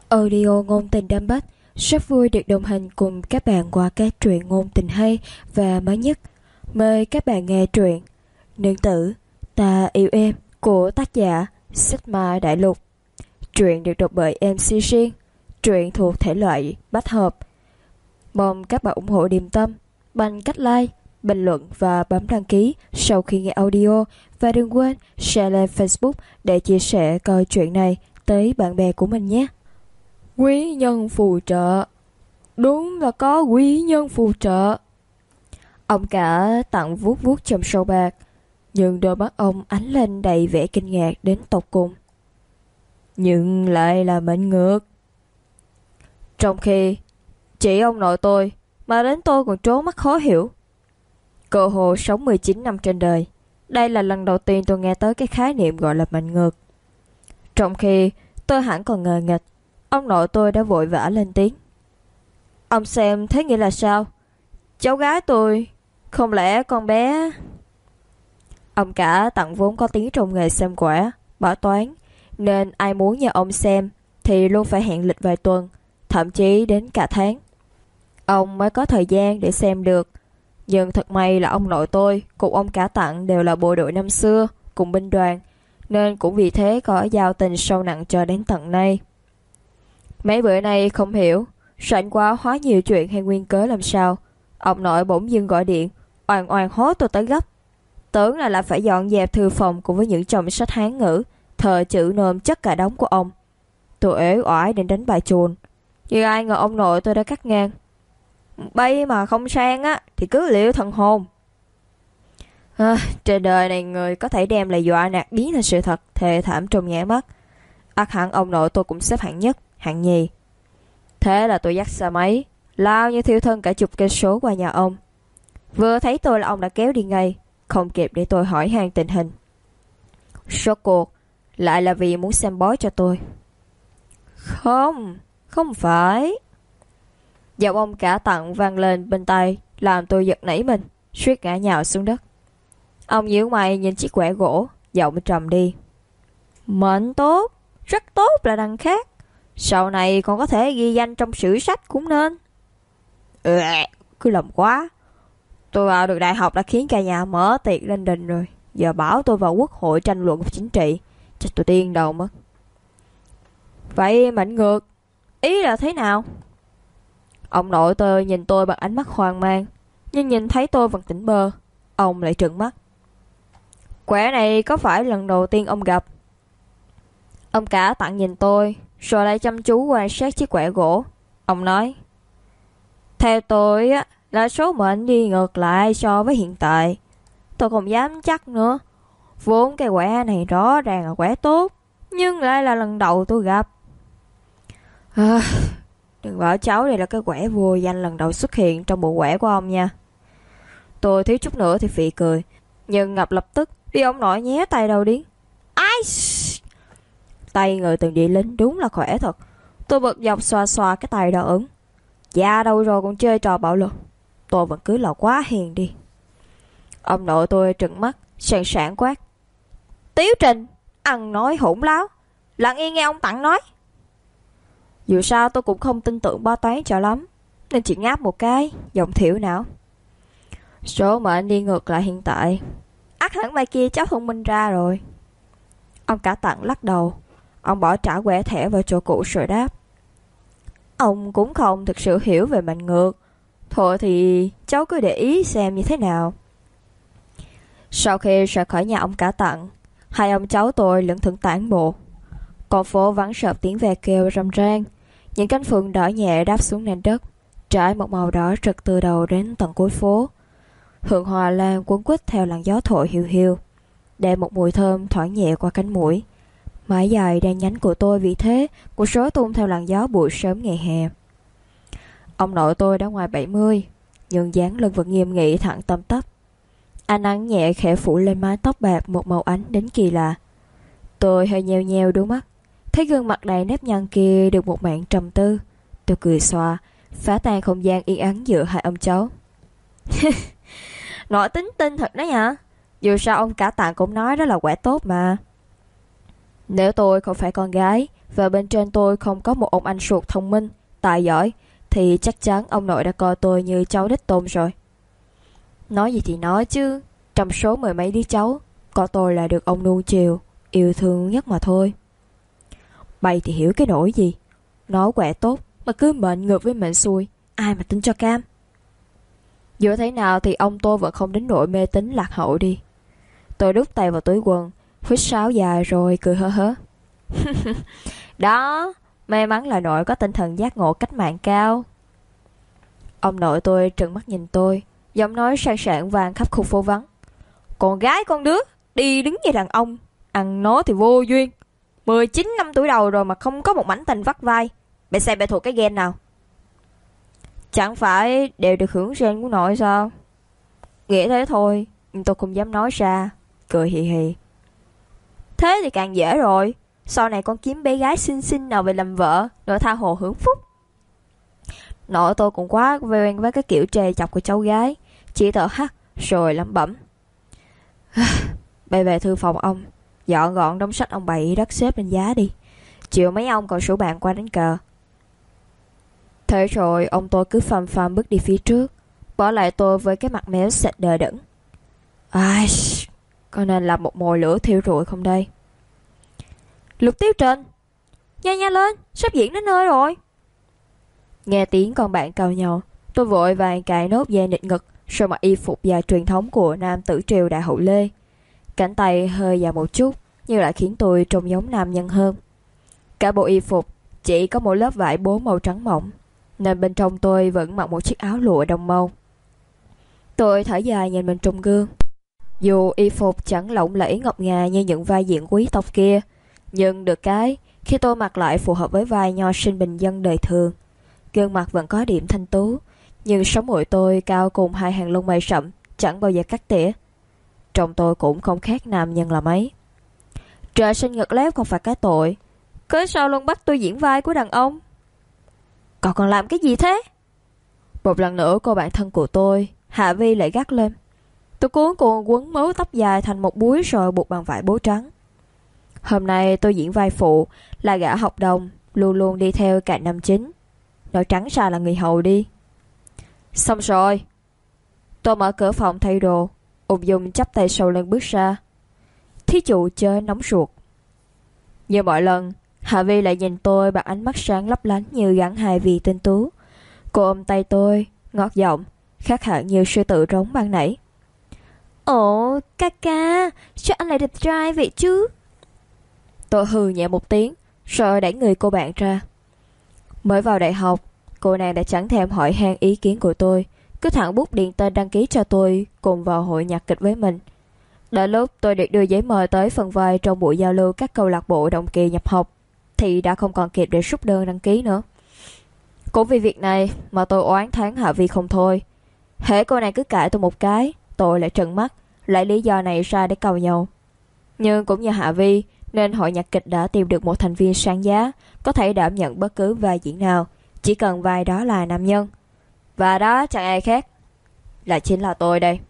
Audio ngôn tình đam bách rất vui được đồng hành cùng các bạn qua các truyện ngôn tình hay và mới nhất. Mời các bạn nghe truyện Nương tử Ta yêu em của tác giả Sigma Đại Lục. Truyện được đọc bởi MC Riêng. Truyện thuộc thể loại bách hợp. Mong các bạn ủng hộ Điềm Tâm bằng cách like, bình luận và bấm đăng ký sau khi nghe audio. Và đừng quên share lên Facebook để chia sẻ câu chuyện này tới bạn bè của mình nhé. Quý nhân phù trợ. Đúng là có quý nhân phù trợ. Ông cả tặng vuốt vuốt chòm sâu bạc, nhưng đôi mắt ông ánh lên đầy vẻ kinh ngạc đến tột cùng. Nhưng lại là mệnh ngược. Trong khi chỉ ông nội tôi mà đến tôi còn trố mắt khó hiểu. Cơ hồ sống 19 năm trên đời, đây là lần đầu tiên tôi nghe tới cái khái niệm gọi là mệnh ngược. Trong khi tôi hẳn còn ngờ nghịch, ông nội tôi đã vội vã lên tiếng. Ông xem thế nghĩa là sao? Cháu gái tôi, không lẽ con bé... Ông cả tặng vốn có tiếng trong nghề xem quả, bảo toán, nên ai muốn nhờ ông xem thì luôn phải hẹn lịch vài tuần, thậm chí đến cả tháng. Ông mới có thời gian để xem được. Nhưng thật may là ông nội tôi cùng ông cả tặng đều là bộ đội năm xưa, cùng binh đoàn, nên cũng vì thế có giao tình sâu nặng cho đến tận nay. Mấy bữa nay không hiểu rảnh quá hóa nhiều chuyện hay nguyên cớ làm sao, ông nội bỗng dưng gọi điện oàn oàn hối tôi tới gấp. Tưởng là lại phải dọn dẹp thư phòng cùng với những chồng sách Hán ngữ, thờ chữ nôm chất cả đống của ông. Tôi ế oải định đánh bài chuồn, nhưng ai ngờ ông nội tôi đã cắt ngang. Bay mà không sang á thì cứ liệu thần hồn. Trên đời này người có thể đem lại dọa nạt biến thành sự thật thề thảm trong nhã mắt. Ắt hẳn ông nội tôi cũng xếp hạng nhất, hạng nhì. Thế là tôi dắt xe máy lao như thiêu thân cả chục cây số qua nhà ông. Vừa thấy tôi là ông đã kéo đi ngay, không kịp để tôi hỏi han tình hình. Rốt cuộc lại là vì muốn xem bói cho tôi. Không phải. Giọng ông cả tặng vang lên bên tai, làm tôi giật nảy mình, suýt ngã nhào xuống đất. Ông nhíu mày nhìn chiếc quẻ gỗ, giọng trầm đi. Mệnh tốt, rất tốt là đằng khác. Sau này còn có thể ghi danh trong sử sách cũng nên. Cứ lầm quá. Tôi vào được đại học đã khiến cả nhà mở tiệc lên đình rồi. Giờ bảo tôi vào quốc hội tranh luận chính trị, chắc tôi điên đầu mất. Vậy mệnh ngược, ý là thế nào? Ông nội tôi nhìn tôi bằng ánh mắt hoang mang, nhưng nhìn thấy tôi vẫn tỉnh bơ, ông lại trợn mắt. Quẻ này có phải lần đầu tiên ông gặp? Ông cả tặng nhìn tôi, rồi lại chăm chú quan sát chiếc quẻ gỗ. Ông nói, theo tôi á, là số mệnh đi ngược lại so với hiện tại. Tôi không dám chắc nữa. Vốn cái quẻ này rõ ràng là quẻ tốt, nhưng lại là lần đầu tôi gặp. Đừng bảo cháu đây là cái quẻ vô danh lần đầu xuất hiện trong bộ quẻ của ông nha. Tôi thiếu chút nữa thì phì cười, nhưng ngập lập tức vì ông nội nhé tay đầu điếng. Ai? Tay người từng địa lính đúng là khỏe thật. Tôi bật dọc xoa xoa cái tay đỏ ửng. Dạ đâu rồi còn chơi trò bạo lực. Tôi vẫn cứ là quá hiền đi. Ông nội tôi trừng mắt, sàn sảng quát. Tiếu Trình, ăn nói hỗn láo, lặng yên nghe ông tặng nói. Dù sao tôi cũng không tin tưởng bói toán cho lắm, nên chỉ ngáp một cái, giọng thiểu não. Số mệnh đi ngược lại hiện tại, ắt hẳn mai kia cháu thông minh ra rồi. Ông cả tặng lắc đầu. Ông bỏ trả quẻ thẻ vào chỗ cũ rồi đáp. Ông cũng không thực sự hiểu về mệnh ngược. Thôi thì cháu cứ để ý xem như thế nào. Sau khi rời khỏi nhà ông cả tặng, hai ông cháu tôi lững thững tản bộ. Con phố vắng sợp tiếng ve kêu râm ran. Những cánh phượng đỏ nhẹ đáp xuống nền đất, trải một màu đỏ rực từ đầu đến tận cuối phố. Hương hoa lan cuốn quýt theo làn gió thổi hiu hiu, đem một mùi thơm thoảng nhẹ qua cánh mũi. Mái dài đen nhánh của tôi vì thế cũng rối tung theo làn gió buổi sớm ngày hè. Ông nội tôi đã ngoài 70, nhưng dáng lưng vẫn nghiêm nghị thẳng tăm tắp. Ánh nắng nhẹ khẽ phủ lên mái tóc bạc một màu ánh đến kỳ lạ. Tôi hơi nheo nheo đôi mắt, thấy gương mặt đầy nếp nhăn kia được một mảng trầm tư. Tôi cười xòa, phá tan không gian yên ắng giữa hai ông cháu. Nội tính tin thật đấy hả? Dù sao ông cả tặng cũng nói đó là quả tốt mà. Nếu tôi không phải con gái và bên trên tôi không có một ông anh ruột thông minh, tài giỏi, thì chắc chắn ông nội đã coi tôi như cháu đích tôn rồi. Nói gì thì nói chứ, trong số mười mấy đứa cháu, có tôi là được ông nuông chiều, yêu thương nhất mà thôi. Bay thì hiểu cái nỗi gì. Nó quẹ tốt mà cứ mệnh ngược với mệnh xuôi, ai mà tin cho cam. Dù thế nào thì ông tôi vẫn không đến nỗi mê tín lạc hậu đi. Tôi đút tay vào túi quần, huýt sáo dài rồi cười hớ hớ. Đó, may mắn là nội có tinh thần giác ngộ cách mạng cao. Ông nội tôi trừng mắt nhìn tôi, giọng nói sang sảng vang khắp khu phố vắng. Con gái con đứa, đi đứng như đàn ông, ăn nó thì vô duyên. 19 năm tuổi đầu rồi mà không có một mảnh tình vắt vai. Bạn xem bạn thuộc cái gen nào? Chẳng phải đều được hưởng gen của nội sao? Nghĩ thế thôi, nhưng tôi không dám nói ra, cười hì hì. Thế thì càng dễ rồi. Sau này con kiếm bé gái xinh xinh nào về làm vợ, rồi tha hồ hưởng phúc. Nội tôi cũng quá quen với cái kiểu trề chọc của cháu gái, chỉ thở hắt rồi lẩm bẩm. Bay về thư phòng ông, dọn gọn đống sách ông bày đất xếp lên giá đi. Chiều mấy ông còn rủ bạn qua đánh cờ. Thế rồi ông tôi cứ phàm phàm bước đi phía trước, bỏ lại tôi với cái mặt méo sệt đờ đẫn. Ai, có nên làm một mồi lửa thiêu rụi không đây? Lục Tiêu Trình, nhanh nhanh lên, sắp diễn đến nơi rồi. Nghe tiếng con bạn cào nhau, tôi vội vàng cài nốt dây nịt ngực, rồi mặc y phục dài truyền thống của nam tử triều đại hậu Lê. Cánh tay hơi dài một chút, nhưng lại khiến tôi trông giống nam nhân hơn. Cả bộ y phục chỉ có một lớp vải bố màu trắng mỏng, nên bên trong tôi vẫn mặc một chiếc áo lụa đồng màu. Tôi thở dài nhìn mình trong gương. Dù y phục chẳng lộng lẫy ngọc ngà như những vai diễn quý tộc kia, nhưng được cái, khi tôi mặc lại phù hợp với vai nho sinh bình dân đời thường. Gương mặt vẫn có điểm thanh tú, nhưng sống mũi tôi cao cùng hai hàng lông mày sậm, chẳng bao giờ cắt tỉa. Trông tôi cũng không khác nam nhân là mấy. Trời sinh ngực lép không phải cái tội, cớ sao luôn bắt tôi diễn vai của đàn ông? Cậu còn làm cái gì thế? Một lần nữa cô bạn thân của tôi, Hạ Vi lại gắt lên. Tôi cuốn cuồng quấn mớ tóc dài thành một búi rồi buộc bằng vải bố trắng. Hôm nay tôi diễn vai phụ, là gã học đồng, luôn luôn đi theo cạnh nam chính. Nói trắng ra là người hầu đi. Xong rồi. Tôi mở cửa phòng thay đồ, ung dung chắp tay sau lưng bước ra. Thí chủ chớ nóng ruột. Như mọi lần, Hạ Vi lại nhìn tôi bằng ánh mắt sáng lấp lánh như gắn hai vì tinh tú. Cô ôm tay tôi, ngọt giọng, khác hẳn như sư tử rống ban nãy. Ồ, ca ca, sao anh lại đẹp trai vậy chứ? Tôi hừ nhẹ một tiếng, rồi đẩy người cô bạn ra. Mới vào đại học, cô nàng đã chẳng thèm hỏi han ý kiến của tôi, cứ thẳng bút điền tên đăng ký cho tôi cùng vào hội nhạc kịch với mình. Đến lúc tôi được đưa giấy mời tới phần vai trong buổi giao lưu các câu lạc bộ đồng kỳ nhập học, thì đã không còn kịp để rút đơn đăng ký nữa. Cũng vì việc này mà tôi oán thán Hạ Vi không thôi. Hễ cô này cứ cãi tôi một cái, tôi lại trợn mắt, lấy lý do này ra để cầu nhau. Nhưng cũng như Hạ Vi, nên hội nhạc kịch đã tìm được một thành viên sáng giá, có thể đảm nhận bất cứ vai diễn nào, chỉ cần vai đó là nam nhân. Và đó chẳng ai khác, là chính là tôi đây.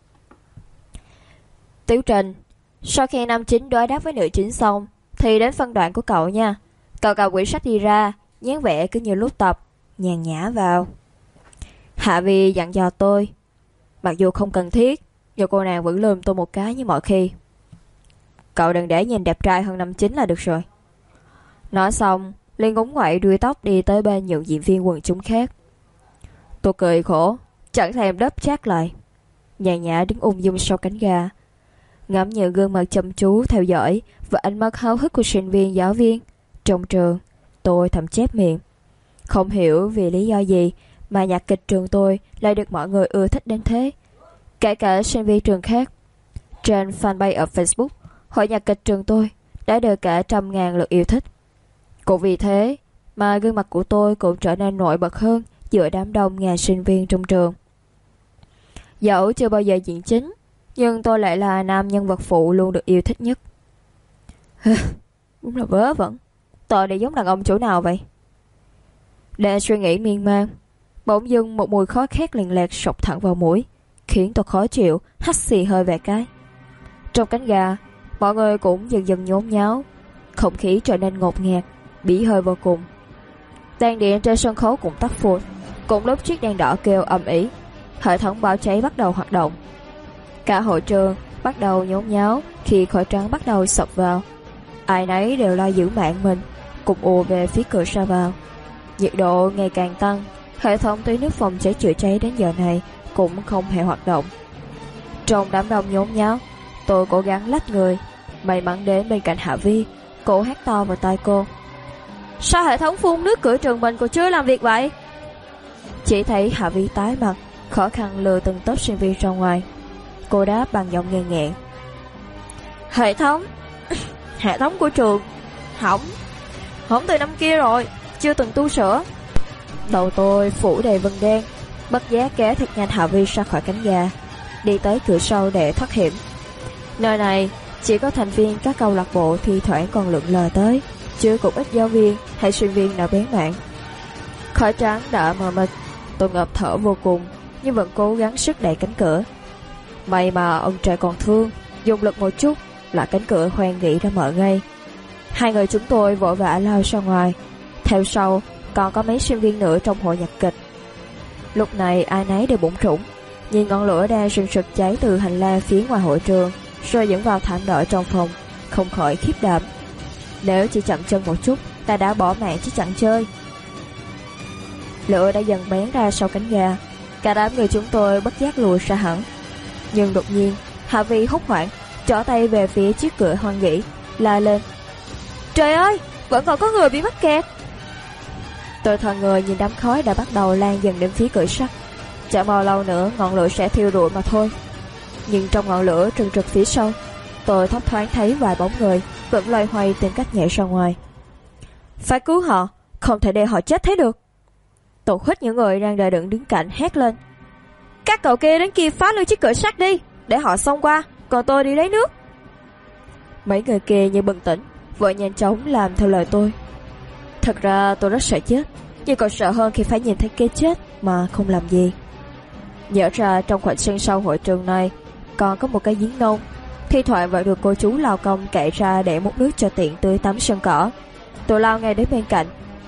Tiểu Trình, sau khi nam chính đối đáp với nữ chính xong, thì đến phân đoạn của cậu nha. Cậu cầm quyển sách đi ra, dáng vẻ cứ như lúc tập, nhàn nhã vào. Hạ Vi dặn dò tôi. Mặc dù không cần thiết, nhưng cô nàng vẫn lườm tôi một cái như mọi khi. Cậu đừng để nhìn đẹp trai hơn năm chính là được rồi. Nói xong, Liên ngúng ngoại đuôi tóc đi tới bên những diễn viên quần chúng khác. Tôi cười khổ, chẳng thèm đáp chát lại. Nhàn nhã đứng ung dung sau cánh gà, ngắm nhìn gương mặt chăm chú theo dõi và ánh mắt háo hức của sinh viên giáo viên trong trường. Tôi thầm chép miệng. Không hiểu vì lý do gì mà nhạc kịch trường tôi lại được mọi người ưa thích đến thế, kể cả sinh viên trường khác. Trên fanpage ở Facebook, hội nhạc kịch trường tôi đã được cả 100.000 lượt yêu thích. Cũng vì thế mà gương mặt của tôi cũng trở nên nổi bật hơn giữa đám đông ngàn sinh viên trong trường. Dẫu chưa bao giờ diễn chính, nhưng tôi lại là nam nhân vật phụ luôn được yêu thích nhất. Đúng là vớ vẩn. Tôi đây giống đàn ông chỗ nào vậy? Để suy nghĩ miên man, bỗng dưng một mùi khói khét liền lẹt sộc thẳng vào mũi, khiến tôi khó chịu, hắt xì hơi vài cái. Trong cánh gà, mọi người cũng dần dần nhốn nháo. Không khí trở nên ngột ngạt, bí hơi vô cùng. Đèn điện trên sân khấu cũng tắt phụt. Cùng lúc chiếc đèn đỏ kêu ầm ĩ, hệ thống báo cháy bắt đầu hoạt động. Cả hội trường bắt đầu nhốn nháo khi khói trắng bắt đầu sộc vào. Ai nấy đều lo giữ mạng mình, cùng ùa về phía cửa ra vào. Nhiệt độ ngày càng tăng, hệ thống tưới nước phòng cháy chữa cháy đến giờ này cũng không hề hoạt động. Trong đám đông nhốn nháo, tôi cố gắng lách người, may mắn đến bên cạnh Hạ Vi. Cô hét to vào tai cô: "Sao hệ thống phun nước cửa trường mình còn chưa làm việc vậy?" Chỉ thấy Hạ Vi tái mặt, khó khăn lừa từng tốp sinh viên ra ngoài. Cô đáp bằng giọng nghẹn nghẹn: "Hệ thống hệ thống của trường hỏng từ năm kia rồi, chưa từng tu sửa." Đầu tôi phủ đầy vân đen, bất giác kéo thật nhanh Hạ Vi ra khỏi cánh gà, đi tới cửa sau để thoát hiểm. Nơi này chỉ có thành viên các câu lạc bộ thi thoảng còn lượn lờ tới, chứ cũng ít giáo viên hay sinh viên nào bén mảng. Khói trắng đã mờ mịt, tôi ngợp thở vô cùng, nhưng vẫn cố gắng sức đẩy cánh cửa. May mà ông trời còn thương, dùng lực một chút là cánh cửa hoang nghĩ đã mở ngay. Hai người chúng tôi vội vã lao ra ngoài, theo sau còn có mấy sinh viên nữa trong hội nhạc kịch. Lúc này ai nấy đều bủn rủn, nhìn ngọn lửa đang sừng sực cháy từ hành lang phía ngoài hội trường, rồi dẫn vào thảm đỏ trong phòng, không khỏi khiếp đảm. Nếu chỉ chậm chân một chút, ta đã bỏ mạng chứ chẳng chơi. Lửa đã dần bén ra sau cánh gà, cả đám người chúng tôi bất giác lùi ra hẳn. Nhưng đột nhiên, Hạ Vi hốt hoảng, trỏ tay về phía chiếc cửa hoang nghĩ, la lên: "Trời ơi, vẫn còn có người bị mắc kẹt!" Tôi thò người nhìn đám khói đã bắt đầu lan dần đến phía cửa sắt. Chẳng bao lâu nữa ngọn lửa sẽ thiêu rụi mà thôi. Nhưng trong ngọn lửa trừng trực phía sau, tôi thấp thoáng thấy vài bóng người vẫn loay hoay tìm cách nhảy ra ngoài. Phải cứu họ, không thể để họ chết thế được. Tôi khích những người đang đợi đựng đứng cạnh hét lên: "Các cậu kia đến kia phá luôn chiếc cửa sắt đi, để họ xông qua, còn tôi đi lấy nước." Mấy người kia như bừng tỉnh, vội nhanh chóng làm theo lời tôi. Thật ra tôi rất sợ chết, nhưng còn sợ hơn khi phải nhìn thấy cái chết mà không làm gì. Nhớ ra trong khoảnh sân sau hội trường này còn có một cái giếng nông, thi thoảng vẫn được cô chú lao công cậy ra để múc nước cho tiện tưới tắm sân cỏ. Tôi lao ngay đến bên cạnh.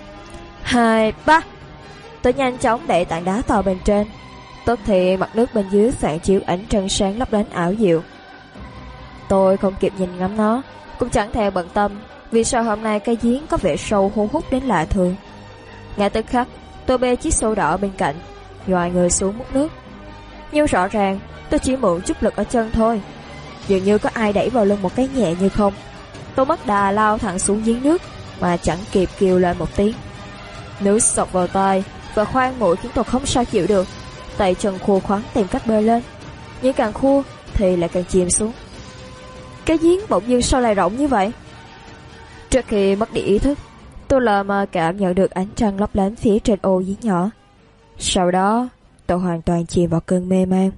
2, 3. Tôi nhanh chóng đẩy tảng đá to bên trên. Tức thì mặt nước bên dưới phản chiếu ánh trăng sáng lấp lánh ảo diệu. Tôi không kịp nhìn ngắm nó, cũng chẳng thèm bận tâm vì sao hôm nay cái giếng có vẻ sâu hun hút đến lạ thường. Ngay tức khắc, tôi bê chiếc xô đỏ bên cạnh, nhòi người xuống múc nước. Nhưng rõ ràng tôi chỉ mượn chút lực ở chân thôi, dường như có ai đẩy vào lưng một cái nhẹ như không. Tôi mất đà lao thẳng xuống giếng nước mà chẳng kịp kêu lên một tiếng. Nước sộc vào tai và khoang mũi khiến tôi không sao chịu được. Tay chân khô khoắn tìm cách bơi lên, nhưng càng khô thì lại càng chìm xuống. Cái giếng bỗng dưng sao lại rộng như vậy? Trước khi mất đi ý thức, tôi lờ mờ cảm nhận được ánh trăng lấp lánh phía trên ô giếng nhỏ. Sau đó tôi hoàn toàn chìm vào cơn mê man.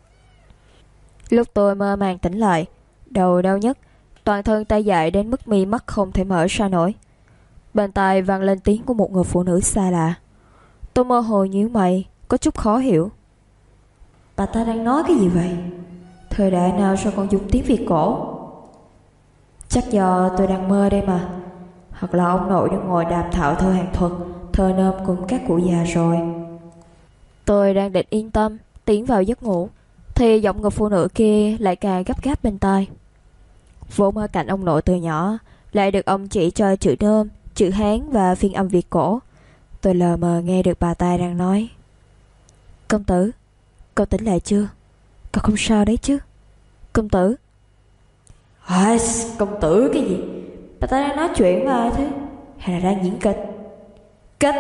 Lúc tôi mơ màng tỉnh lại, đầu đau nhức, toàn thân tê dại đến mức mi mắt không thể mở ra nổi. Bên tai vang lên tiếng của một người phụ nữ xa lạ. Tôi mơ hồ nhíu mày, có chút khó hiểu. Bà ta đang nói cái gì vậy? Thời đại nào sao còn dùng tiếng Việt cổ? Chắc do tôi đang mơ đây mà. Hoặc là ông nội đang ngồi đàm thạo thơ hàng thuật, thơ nôm cùng các cụ già rồi. Tôi đang định yên tâm tiến vào giấc ngủ, thì giọng người phụ nữ kia lại càng gấp gáp bên tai. Vốn ở cạnh ông nội từ nhỏ, lại được ông chỉ cho chữ nôm, chữ Hán và phiên âm Việt cổ. Tôi lờ mờ nghe được bà ta đang nói: "Công tử, cậu tỉnh lại chưa? Cậu không sao đấy chứ? Công tử." Công tử cái gì? Bà ta đang nói chuyện với ai thế? Hay là đang diễn kịch? Kịch!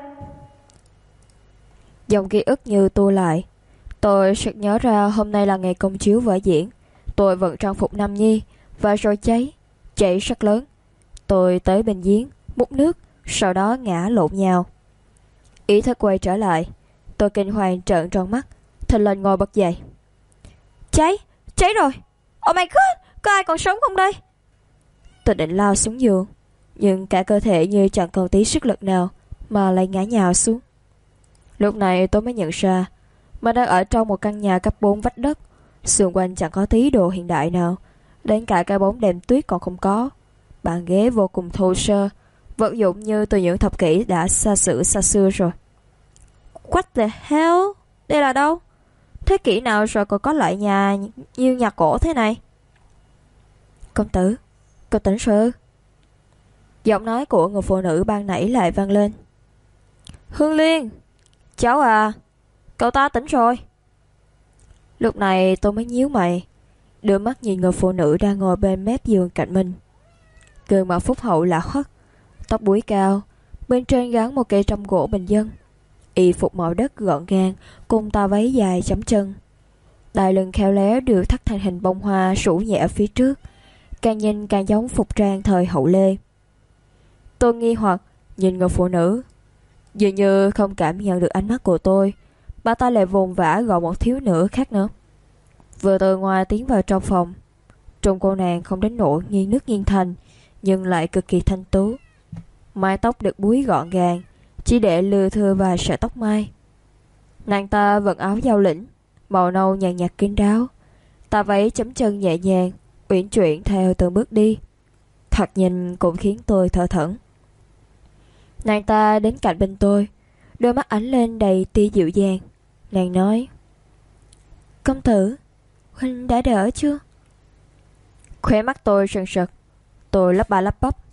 Dòng ký ức như tua lại. Tôi sực nhớ ra hôm nay là ngày công chiếu vở diễn. Tôi vận trang phục nam nhi, và rồi cháy rất lớn. Tôi tới bên giếng, múc nước, sau đó ngã lộn nhào. Ý thức quay trở lại, tôi kinh hoàng trợn tròn mắt, thình lình ngồi bật dậy. Cháy rồi! Oh my god! Có ai còn sống không đây? Tôi định lao xuống giường, nhưng cả cơ thể như chẳng còn tí sức lực nào mà lại ngã nhào xuống. Lúc này tôi mới nhận ra mình đang ở trong một căn nhà cấp 4 vách đất. Xung quanh chẳng có tí đồ hiện đại nào, đến cả cái bóng đèn tuyết còn không có. bàn ghế vô cùng thô sơ, vật dụng như từ những thập kỷ đã xa xưa rồi. What the hell? Đây là đâu? Thế kỷ nào rồi còn có loại nhà như nhà cổ thế này? Công tử, cậu tỉnh rồi ư? Giọng nói của người phụ nữ ban nãy lại vang lên. Hương Liên, cháu à, cậu ta tỉnh rồi. Lúc này tôi mới nhíu mày, đưa mắt nhìn người phụ nữ đang ngồi bên mép giường cạnh mình. Gương mặt phúc hậu lạ hoắc, tóc búi cao, bên trên gắn một cây trâm gỗ bình dân, y phục màu đất gọn gàng cùng tà váy dài chấm chân. Đai lưng khéo léo được thắt thành hình bông hoa rủ nhẹ ở phía trước, càng nhìn càng giống phục trang thời hậu Lê. Tôi nghi hoặc nhìn người phụ nữ, dường như không cảm nhận được ánh mắt của tôi. Bà ta lại vồn vã gọi một thiếu nữ khác nữa. Vừa từ ngoài tiến vào trong phòng. Trông cô nàng không đến nỗi nghiêng nước nghiêng thành, nhưng lại cực kỳ thanh tú. Mái tóc được búi gọn gàng, chỉ để lưa thưa vài sợi tóc mai. Nàng ta vận áo giao lĩnh màu nâu nhàn nhạt kín đáo, tà váy chấm chân nhẹ nhàng uyển chuyển theo từng bước đi, thật nhìn cũng khiến tôi thở thẫn. Nàng ta đến cạnh bên tôi, đôi mắt ánh lên đầy tia dịu dàng. Nàng nói: Công tử, huynh đã đỡ chưa? Khóe mắt tôi sần sật, tôi lắp ba lắp bắp: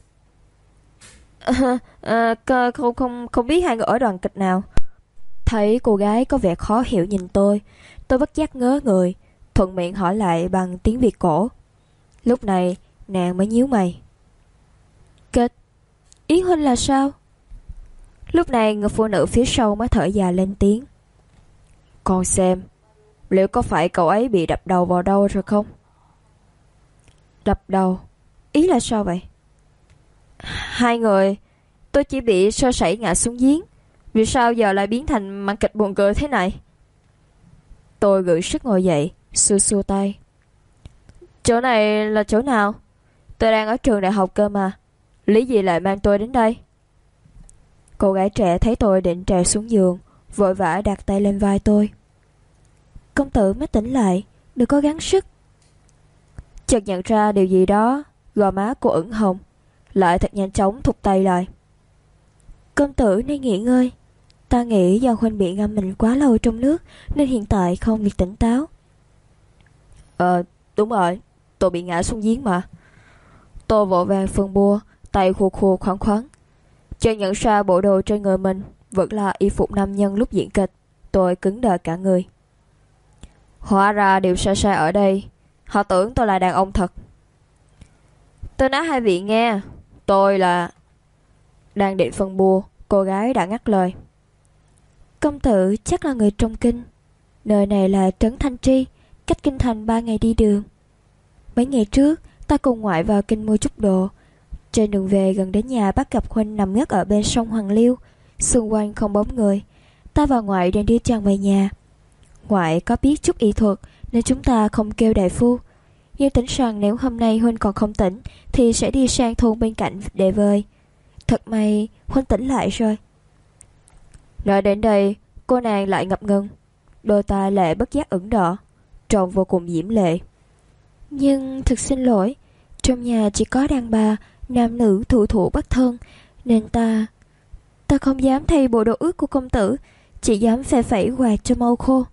Không biết hai người ở đoàn kịch nào. Thấy cô gái có vẻ khó hiểu nhìn tôi bất giác ngớ người, thuận miệng hỏi lại bằng tiếng Việt cổ. Lúc này nàng mới nhíu mày: Kịch? Ý huynh là sao? Lúc này người phụ nữ phía sau mới thở dài lên tiếng: Con xem, liệu có phải cậu ấy bị đập đầu vào đâu rồi không? Đập đầu? Ý là sao vậy? Hai người, tôi chỉ bị sơ sẩy ngã xuống giếng. Vì sao giờ lại biến thành màn kịch buồn cười thế này? Tôi gượng sức ngồi dậy, xua xua tay: Chỗ này là chỗ nào? Tôi đang ở trường đại học cơ mà. Lý gì lại mang tôi đến đây? Cô gái trẻ thấy tôi định trèo xuống giường, vội vã đặt tay lên vai tôi: Công tử mới tỉnh lại, đừng có gắng sức. Chợt nhận ra điều gì đó, gò má cô ửng hồng, lại thật nhanh chóng thụt tay lại: Công tử nên nghỉ ngơi. Ta nghĩ do huynh bị ngâm mình quá lâu trong nước nên hiện tại không được tỉnh táo. Đúng rồi, tôi bị ngã xuống giếng mà. Tôi vội vàng phân bua, tay khô khô khoắn khoắn. Chợt nhận ra bộ đồ trên người mình vẫn là y phục nam nhân lúc diễn kịch. Tôi cứng đờ cả người. Hóa ra đều sai sai ở đây. Họ tưởng tôi là đàn ông thật. Tôi nói hai vị nghe, tôi là... Đang định phân bua, cô gái đã ngắt lời: Công tử chắc là người trong kinh. Nơi này là trấn Thanh Tri, cách kinh thành 3 ngày đi đường. Mấy ngày trước ta cùng ngoại vào kinh mua chút đồ. Trên đường về gần đến nhà bắt gặp huynh nằm ngất ở bên sông Hoàng Liêu, xung quanh không bóng người. Ta và ngoại đang đi chàng về nhà. Ngoại có biết chút y thuật nên chúng ta không kêu đại phu, nhưng tính rằng nếu hôm nay huynh còn không tỉnh thì sẽ đi sang thôn bên cạnh để vơi. Thật may huynh tỉnh lại rồi. Nói đến đây, cô nàng lại ngập ngừng, đôi tai lệ bất giác ửng đỏ, trông vô cùng diễm lệ. Nhưng thực xin lỗi, trong nhà chỉ có đàn bà, nam nữ thủ thụ bất thân, nên ta không dám thay bộ đồ ướt của công tử, chỉ dám phè phẩy quạt cho mau khô.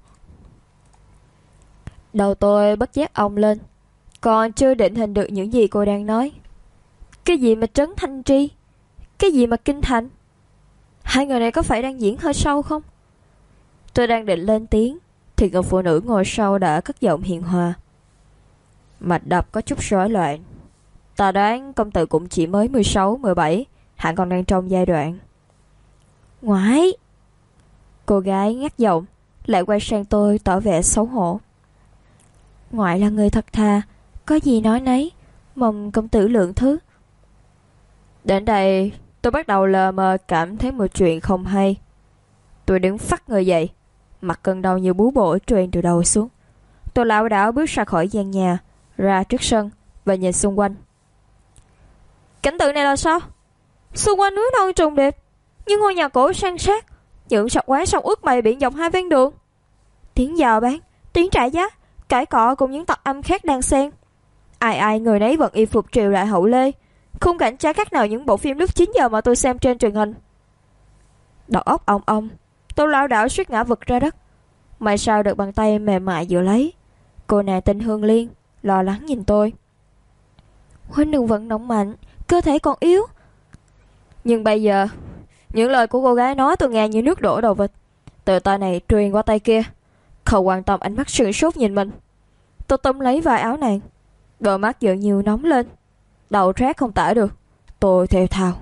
Đầu tôi bất giác ong lên, còn chưa định hình được những gì cô đang nói. Cái gì mà trấn Thanh Tri, cái gì mà kinh thành? Hai người này có phải đang diễn hơi sâu không? Tôi đang định lên tiếng thì người phụ nữ ngồi sau đã cất giọng hiền hòa: Mạch đập có chút rối loạn. Ta đoán công tử cũng chỉ mới 16, 17, hẳn còn đang trong giai đoạn. Ngoại! Cô gái ngắt giọng, lại quay sang tôi tỏ vẻ xấu hổ. Ngoại là người thật thà, có gì nói nấy, mong công tử lượng thứ. Đến đây tôi bắt đầu lờ mờ cảm thấy một chuyện không hay. Tôi đứng phắt người dậy, mặt cơn đau như bú bổ truyền từ đầu xuống. Tôi lảo đảo bước ra khỏi gian nhà, ra trước sân và nhìn xung quanh. Cảnh tượng này là sao? Xung quanh núi non trùng điệp, những ngôi nhà cổ san sát, những sập quán sông ướt bày biển dọc hai ven đường. Tiếng chào bán, tiếng trả giá, cãi cọ cùng những tặc âm khác đang xen. Ai ai người nấy vẫn y phục triều đại hậu Lê, Khung cảnh chả khác nào những bộ phim lúc 9 giờ mà tôi xem trên truyền hình. Đầu óc ong ong, tôi lảo đảo suýt ngã vật ra đất. May sao được bàn tay mềm mại giữ lấy. Cô nàng tên Hương Liên lo lắng nhìn tôi. Huynh đừng vận động mạnh, cơ thể còn yếu. Nhưng bây giờ, những lời của cô gái nói tôi nghe như nước đổ đầu vịt. Từ tay này truyền qua tay kia, không quan tâm ánh mắt sửng sốt nhìn mình. Tôi túm lấy vai áo nàng, đôi mắt dường như nóng lên, đầu rát không tả được. Tôi thều thào.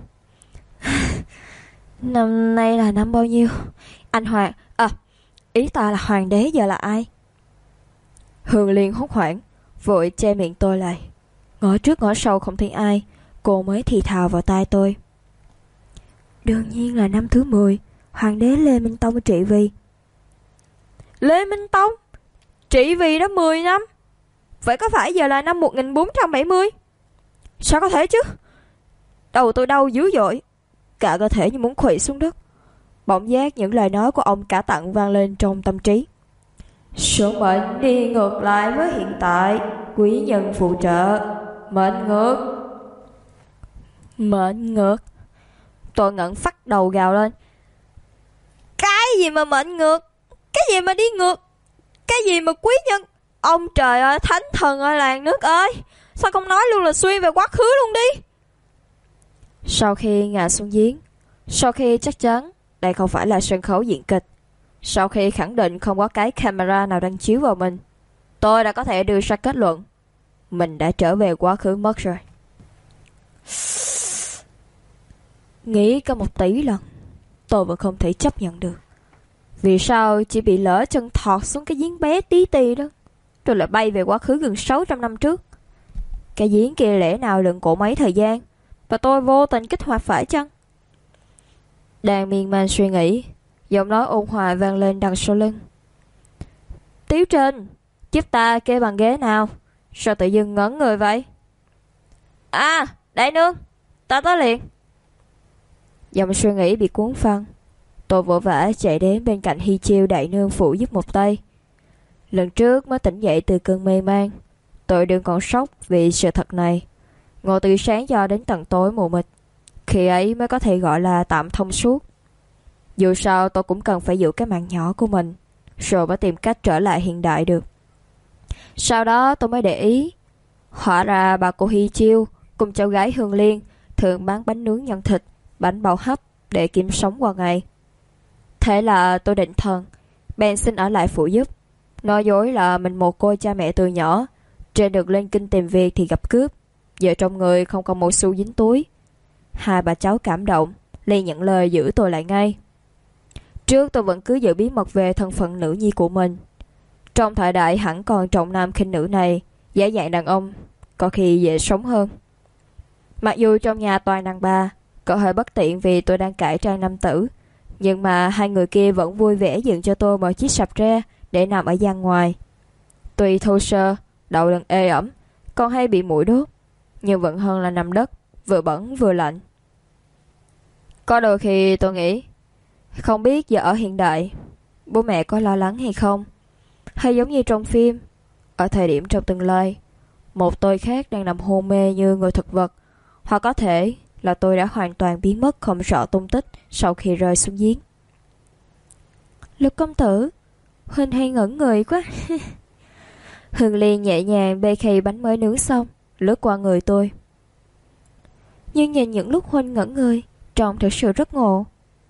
Năm nay là năm bao nhiêu? Anh Hoàng, ý ta là hoàng đế giờ là ai? Hương Liên hốt hoảng, vội che miệng tôi lại. Ngõ trước ngõ sau không thấy ai, cô mới thì thào vào tai tôi. Đương nhiên là năm thứ 10, hoàng đế Lê Minh Tông trị vì. Lê Minh Tông? Trị vì đã 10 năm? Vậy có phải giờ là năm 1470? Sao có thể chứ? Đầu tôi đau dữ dội, cả cơ thể như muốn khuỵu xuống đất. Bỗng giác những lời nói của ông cả tặng vang lên trong tâm trí. Số mệnh đi ngược lại với hiện tại, quý nhân phù trợ, mệnh ngược. Mệnh ngược? Tôi ngẩng phát đầu gào lên. Cái gì mà mệnh ngược? Cái gì mà đi ngược? Cái gì mà quý nhân? Ông trời ơi, thánh thần ơi, làng nước ơi, sao không nói luôn là xuyên về quá khứ luôn đi? Sau khi ngã xuống giếng, sau khi chắc chắn đây không phải là sân khấu diễn kịch, sau khi khẳng định không có cái camera nào đang chiếu vào mình, tôi đã có thể đưa ra kết luận mình đã trở về quá khứ mất rồi. Nghĩ có 1 tỷ lần, tôi vẫn không thể chấp nhận được. Vì sao chỉ bị lỡ chân thọt xuống cái giếng bé tí tì đó, rồi lại bay về quá khứ gần 600 năm trước? Cái giếng kia lẽ nào lượng cổ mấy thời gian, và tôi vô tình kích hoạt phải chăng? Đang miên man suy nghĩ, giọng nói ôn hòa vang lên đằng sau lưng. Tiếu Trình, giúp ta kê bàn ghế nào. Sao tự dưng ngẩn người vậy? À, đại nương, ta tới liền. Dòng suy nghĩ bị cuốn phăng, tôi vội vã chạy đến bên cạnh Hi Chiêu đại nương phụ giúp một tay. Lần trước mới tỉnh dậy từ cơn mê man, tôi đừng còn sốc vì sự thật này. Ngồi từ sáng cho đến tận tối mù mịt, khi ấy mới có thể gọi là tạm thông suốt. Dù sao tôi cũng cần phải giữ cái mạng nhỏ của mình, rồi mới tìm cách trở lại hiện đại được. Sau đó tôi mới để ý, hóa ra bà cô Hi Chiêu cùng cháu gái Hương Liên thường bán bánh nướng nhân thịt, bánh bao hấp để kiếm sống qua ngày. Thế là tôi định thần, bèn xin ở lại phụ giúp, nói dối là mình mồ côi cha mẹ từ nhỏ, trên đường lên kinh tìm việc thì gặp cướp, giờ trong người không còn một xu dính túi. Hai bà cháu cảm động, liền nhận lời giữ tôi lại ngay. Trước tôi vẫn cứ giữ bí mật về thân phận nữ nhi của mình. Trong thời đại hẳn còn trọng nam khinh nữ này, giả dạng đàn ông có khi dễ sống hơn. Mặc dù trong nhà toàn đàn bà, có hơi bất tiện vì tôi đang cải trang nam tử, nhưng mà hai người kia vẫn vui vẻ dựng cho tôi một chiếc sạp tre để nằm ở gian ngoài. Tuy thô sơ, đầu lưng ê ẩm, còn hay bị muỗi đốt, nhưng vẫn hơn là nằm đất, vừa bẩn vừa lạnh. Có đôi khi tôi nghĩ, không biết giờ ở hiện đại, bố mẹ có lo lắng hay không? Hay giống như trong phim, ở thời điểm trong tương lai, một tôi khác đang nằm hôn mê như người thực vật, hoặc có thể là tôi đã hoàn toàn biến mất không rõ tung tích sau khi rơi xuống giếng. Lục công tử, Huynh hay ngẩn người quá. Hương Liên nhẹ nhàng bê khay bánh mới nướng xong, lướt qua người tôi. Nhưng nhìn những lúc Huynh ngẩn người, trông thực sự rất ngộ.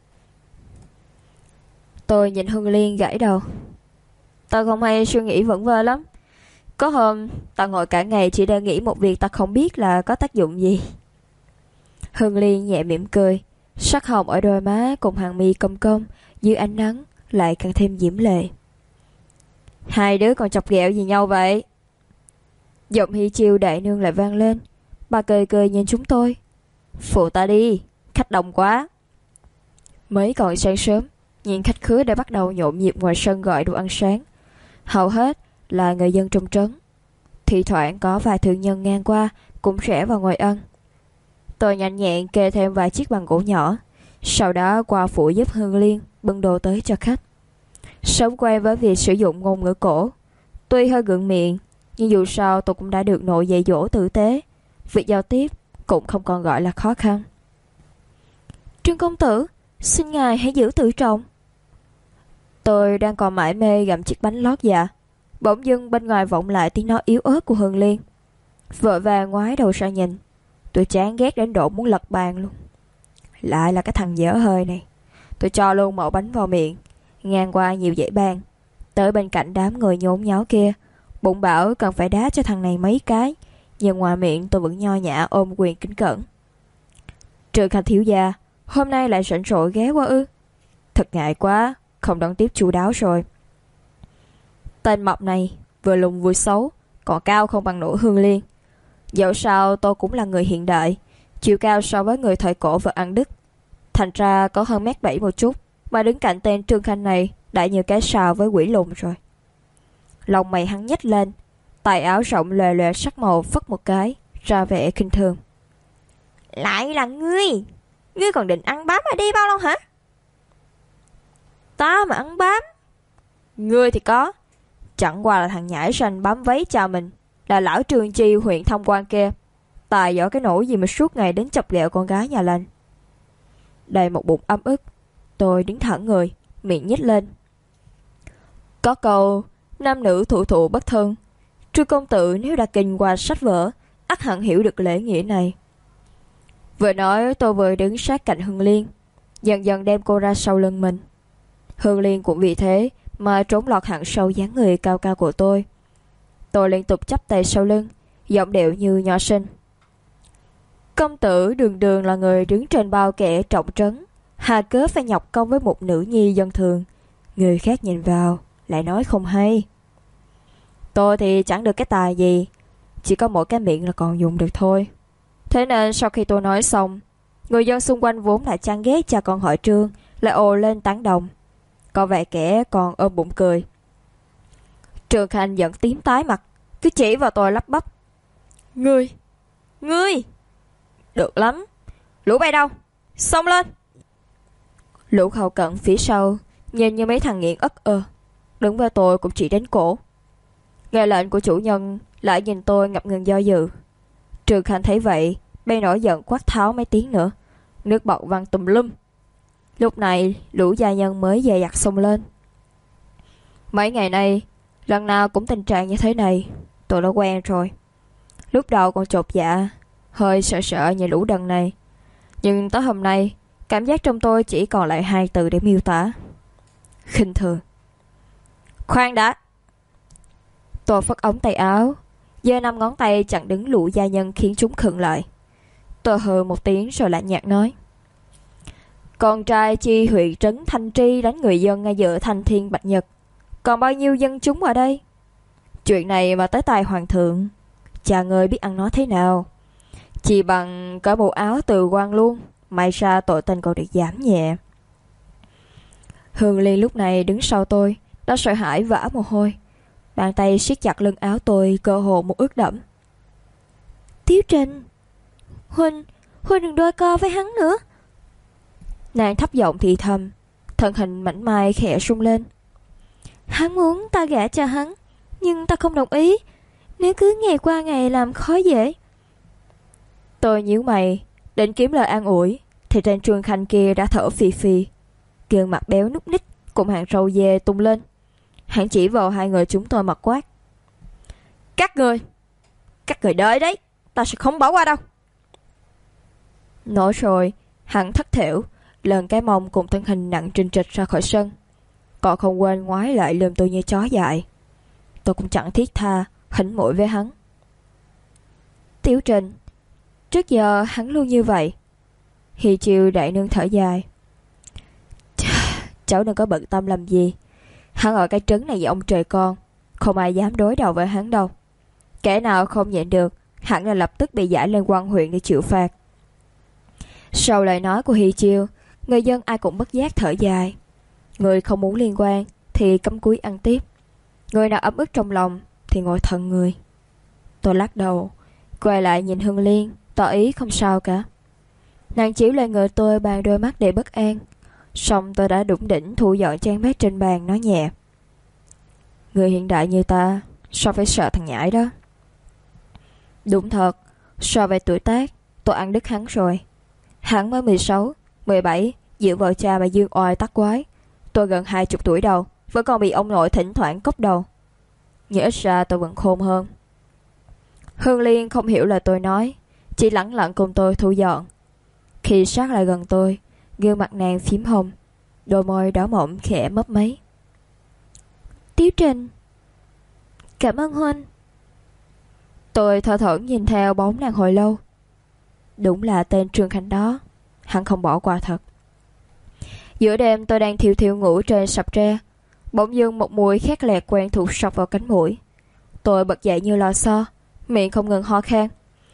Tôi nhìn Hương Liên gãi đầu. Ta không hay suy nghĩ vẩn vơ lắm. Có hôm ta ngồi cả ngày chỉ để nghĩ một việc ta không biết là có tác dụng gì. Hương Liên nhẹ mỉm cười, sắc hồng ở đôi má cùng hàng mi cong cong dưới ánh nắng lại càng thêm diễm lệ. Hai đứa còn chọc ghẹo gì nhau vậy? Giọng Hi Chiêu đại nương lại vang lên. Bà cười cười nhìn chúng tôi. Phụ ta đi, khách đông quá. Mới còn sáng sớm, nhìn khách khứa đã bắt đầu nhộn nhịp ngoài sân gọi đồ ăn sáng. Hầu hết là người dân trong trấn. Thì thoảng có vài thương nhân ngang qua cũng rẽ vào ngồi ăn. Tôi nhanh nhẹn kê thêm vài chiếc bàn gỗ nhỏ, sau đó qua phụ giúp Hương Liên bưng đồ tới cho khách. Sớm quen với việc sử dụng ngôn ngữ cổ, tuy hơi gượng miệng, nhưng dù sao tôi cũng đã được nội dạy dỗ tử tế. Việc giao tiếp cũng không còn gọi là khó khăn. Trương công tử, xin ngài hãy giữ tự trọng. Tôi đang còn mải mê gặm chiếc bánh lót dạ, bỗng dưng bên ngoài vọng lại tiếng nói yếu ớt của Hương Liên. Vội vàng ngoái đầu sang nhìn. Tôi chán ghét đến độ muốn lật bàn luôn. Lại là cái thằng dở hơi này. Tôi cho luôn mẩu bánh vào miệng, ngang qua nhiều dãy bàn, tới bên cạnh đám người nhốn nháo kia, bụng bảo cần phải đá cho thằng này mấy cái, nhưng ngoài miệng tôi vẫn nho nhã ôm quyền kính cẩn. Trương Khanh thiếu gia, hôm nay lại rảnh rỗi ghé qua ư? Thật ngại quá, không đón tiếp chu đáo rồi. Tên mập này vừa lùn vừa xấu, còn cao không bằng nổi Hương Liên. Dẫu sao tôi cũng là người hiện đại, chiều cao so với người thời cổ và ăn Đức, thành ra có hơn mét 7 một chút, mà đứng cạnh tên Trương Khanh này đã như cái sào với quỷ lùn rồi. Lòng mày hắn nhếch lên, tài áo rộng lòe lòe sắc màu phất một cái, ra vẻ khinh thường. Lại là ngươi, ngươi còn định ăn bám ở đây bao lâu hả? Ta mà ăn bám? Ngươi thì có, chẳng qua là thằng nhãi ranh bám váy chào mình, là lão Trương Chi huyện Thông Quan kia. Tài giỏi cái nỗi gì mà suốt ngày đến chọc ghẹo con gái nhà lành. Đầy một bụng ấm ức, tôi đứng thẳng người, miệng nhếch lên. Có câu nam nữ thụ thụ bất thân. Trương công tử nếu đã kinh qua sách vở, ắt hẳn hiểu được lễ nghĩa này. Vừa nói tôi vừa đứng sát cạnh Hương Liên, dần dần đem cô ra sau lưng mình. Hương Liên cũng vì thế mà trốn lọt hẳn sau dáng người cao cao của tôi. Tôi liên tục chắp tay sau lưng, giọng điệu như nho sinh. Công tử đường đường là người đứng trên bao kẻ trọng trấn, hà cớ phải nhọc công với một nữ nhi dân thường. Người khác nhìn vào lại nói không hay. Tôi thì chẳng được cái tài gì, chỉ có mỗi cái miệng là còn dùng được thôi. Thế nên sau khi tôi nói xong, người dân xung quanh vốn đã chán ghét cha con họ Trương lại ồ lên tán đồng. Có vẻ kẻ còn ôm bụng cười. Trương Khanh giận tím tái mặt, cứ chỉ vào tôi lắp bắp. Ngươi! Được lắm, lũ bay đâu? Xông lên! Lũ hậu cận phía sau nhìn như mấy thằng nghiện ất ơ, đứng với tôi cũng chỉ đến cổ. Nghe lệnh của chủ nhân lại nhìn tôi ngập ngừng do dự. Trương Khanh thấy vậy bèn nổi giận quát tháo mấy tiếng nữa, nước bọt văng tùm lum. Lúc này lũ gia nhân mới dè dặt xông lên. Mấy ngày nay lần nào cũng tình trạng như thế này, tôi đã quen rồi. Lúc đầu còn chột dạ, hơi sợ sợ như lũ đần này, nhưng tới hôm nay cảm giác trong tôi chỉ còn lại hai từ để miêu tả: khinh thường. Khoan đã! Tôi phất ống tay áo, giơ 5 ngón tay chặn đứng lũ gia nhân khiến chúng khựng lại. Tôi hừ một tiếng rồi lạnh nhạt nói: con trai chi huyện trấn Thanh Tri đánh người dân ngay giữa Thanh Thiên Bạch Nhật, còn bao nhiêu dân chúng ở đây? Chuyện này mà tới tai hoàng thượng, cha ngươi biết ăn nói thế nào? Chỉ bằng cởi bộ áo từ quan luôn, may ra tội tình còn được giảm nhẹ. Hương Liên lúc này đứng sau tôi, đã sợ hãi vã mồ hôi, bàn tay siết chặt lưng áo tôi, cơ hồ một ướt đẫm. Tiếu Trình, Huynh đừng đôi co với hắn nữa. Nàng thấp giọng thì thầm, thân hình mảnh mai khẽ rung lên. Hắn muốn ta gả cho hắn, nhưng ta không đồng ý. Nếu cứ ngày qua ngày làm khó dễ. Tôi nhíu mày, định kiếm lời an ủi, thì trên Trương Khanh kia đã thở phì phì, gương mặt béo núc ních cùng hàng râu dê tung lên. Hắn chỉ vào hai người chúng tôi mặt quát: Các người đợi đấy, ta sẽ không bỏ qua đâu. Nói rồi hắn thất thểu lần cái mông cùng thân hình nặng trinh trịch ra khỏi sân, còn không quên ngoái lại lườm tôi như chó dại. Tôi cũng chẳng thiết tha hỉnh mũi với hắn. Tiểu Trình, trước giờ hắn luôn như vậy. Hi Chiêu đại nương thở dài. Cháu đừng có bận tâm làm gì. Hắn ở cái trấn này với ông trời con, không ai dám đối đầu với hắn đâu. Kẻ nào không nhịn được hẳn là lập tức bị giải lên quan huyện để chịu phạt. Sau lời nói của Hi Chiêu, người dân ai cũng bất giác thở dài. Người không muốn liên quan thì cắm cúi ăn tiếp, người nào ấm ức trong lòng thì ngồi thần người. Tôi lắc đầu, quay lại nhìn Hương Liên, tỏ ý không sao cả. Nàng chiếu lên người tôi bằng đôi mắt đầy bất an. Xong tôi đã đủng đỉnh thu dọn chén bát trên bàn, nói nhẹ: Người hiện đại như ta sao phải sợ thằng nhãi đó? Đúng thật, so với tuổi tác tôi ăn đứt hắn rồi. Hắn mới 16, 17, dựa vào cha mà dương oai tắc quái. Tôi gần 20 tuổi đầu, vẫn còn bị ông nội thỉnh thoảng cốc đầu. Nhưng ít ra tôi vẫn khôn hơn. Hương Liên không hiểu lời tôi nói, chỉ lẳng lặng cùng tôi thu dọn. Khi sát lại gần tôi, gương mặt nàng phím hồng, đôi môi đỏ mọng khẽ mấp máy. Tiếu Trình. Cảm ơn huynh. Tôi thở thẫn nhìn theo bóng nàng hồi lâu. Đúng là tên Trương Khanh đó, hắn không bỏ qua thật. Giữa đêm tôi đang thiêu thiêu ngủ trên sập tre, bỗng dưng một mùi khét lẹt quen thuộc sộc vào cánh mũi. Tôi bật dậy như lò xo, miệng không ngừng ho khan.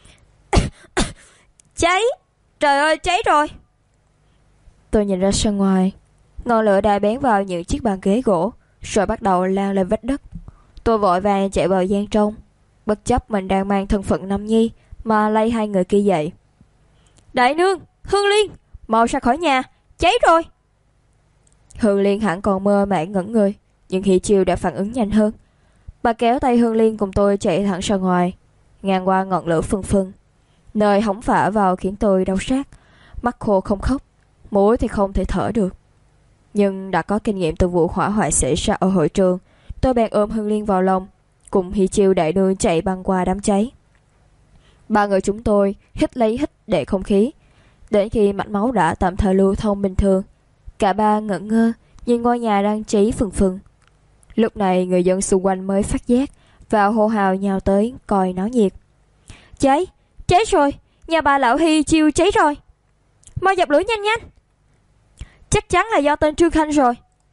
Cháy! Trời ơi, cháy rồi! Tôi nhìn ra sân ngoài, ngọn lửa đã bén vào những chiếc bàn ghế gỗ, rồi bắt đầu lan lên vách đất. Tôi vội vàng chạy vào gian trong, bất chấp mình đang mang thân phận nam nhi mà lay hai người kia dậy. Đại nương, Hương Liên, mau ra khỏi nhà, cháy rồi! Hương Liên hẳn còn mơ màng ngẩn người, nhưng Hi Chiêu đã phản ứng nhanh hơn. Bà kéo tay Hương Liên cùng tôi chạy thẳng ra ngoài, ngang qua ngọn lửa phừng phừng. Nơi hóng phả vào khiến tôi đau rát, mắt khô không khóc, mũi thì không thể thở được. Nhưng đã có kinh nghiệm từ vụ hỏa hoạn xảy ra ở hội trường, tôi bèn ôm Hương Liên vào lòng, cùng Hi Chiêu đại nương chạy băng qua đám cháy. Ba người chúng tôi hít lấy hít để không khí, đến khi mạch máu đã tạm thời lưu thông bình thường. Cả ba ngẩn ngơ nhìn ngôi nhà đang cháy phừng phừng. Lúc này người dân xung quanh mới phát giác và hô hào nhào tới coi náo nhiệt. Cháy! Cháy rồi! Nhà bà lão Hi Chiêu cháy rồi! Mau dập lửa nhanh nhanh! Chắc chắn là do tên Trương Khanh rồi.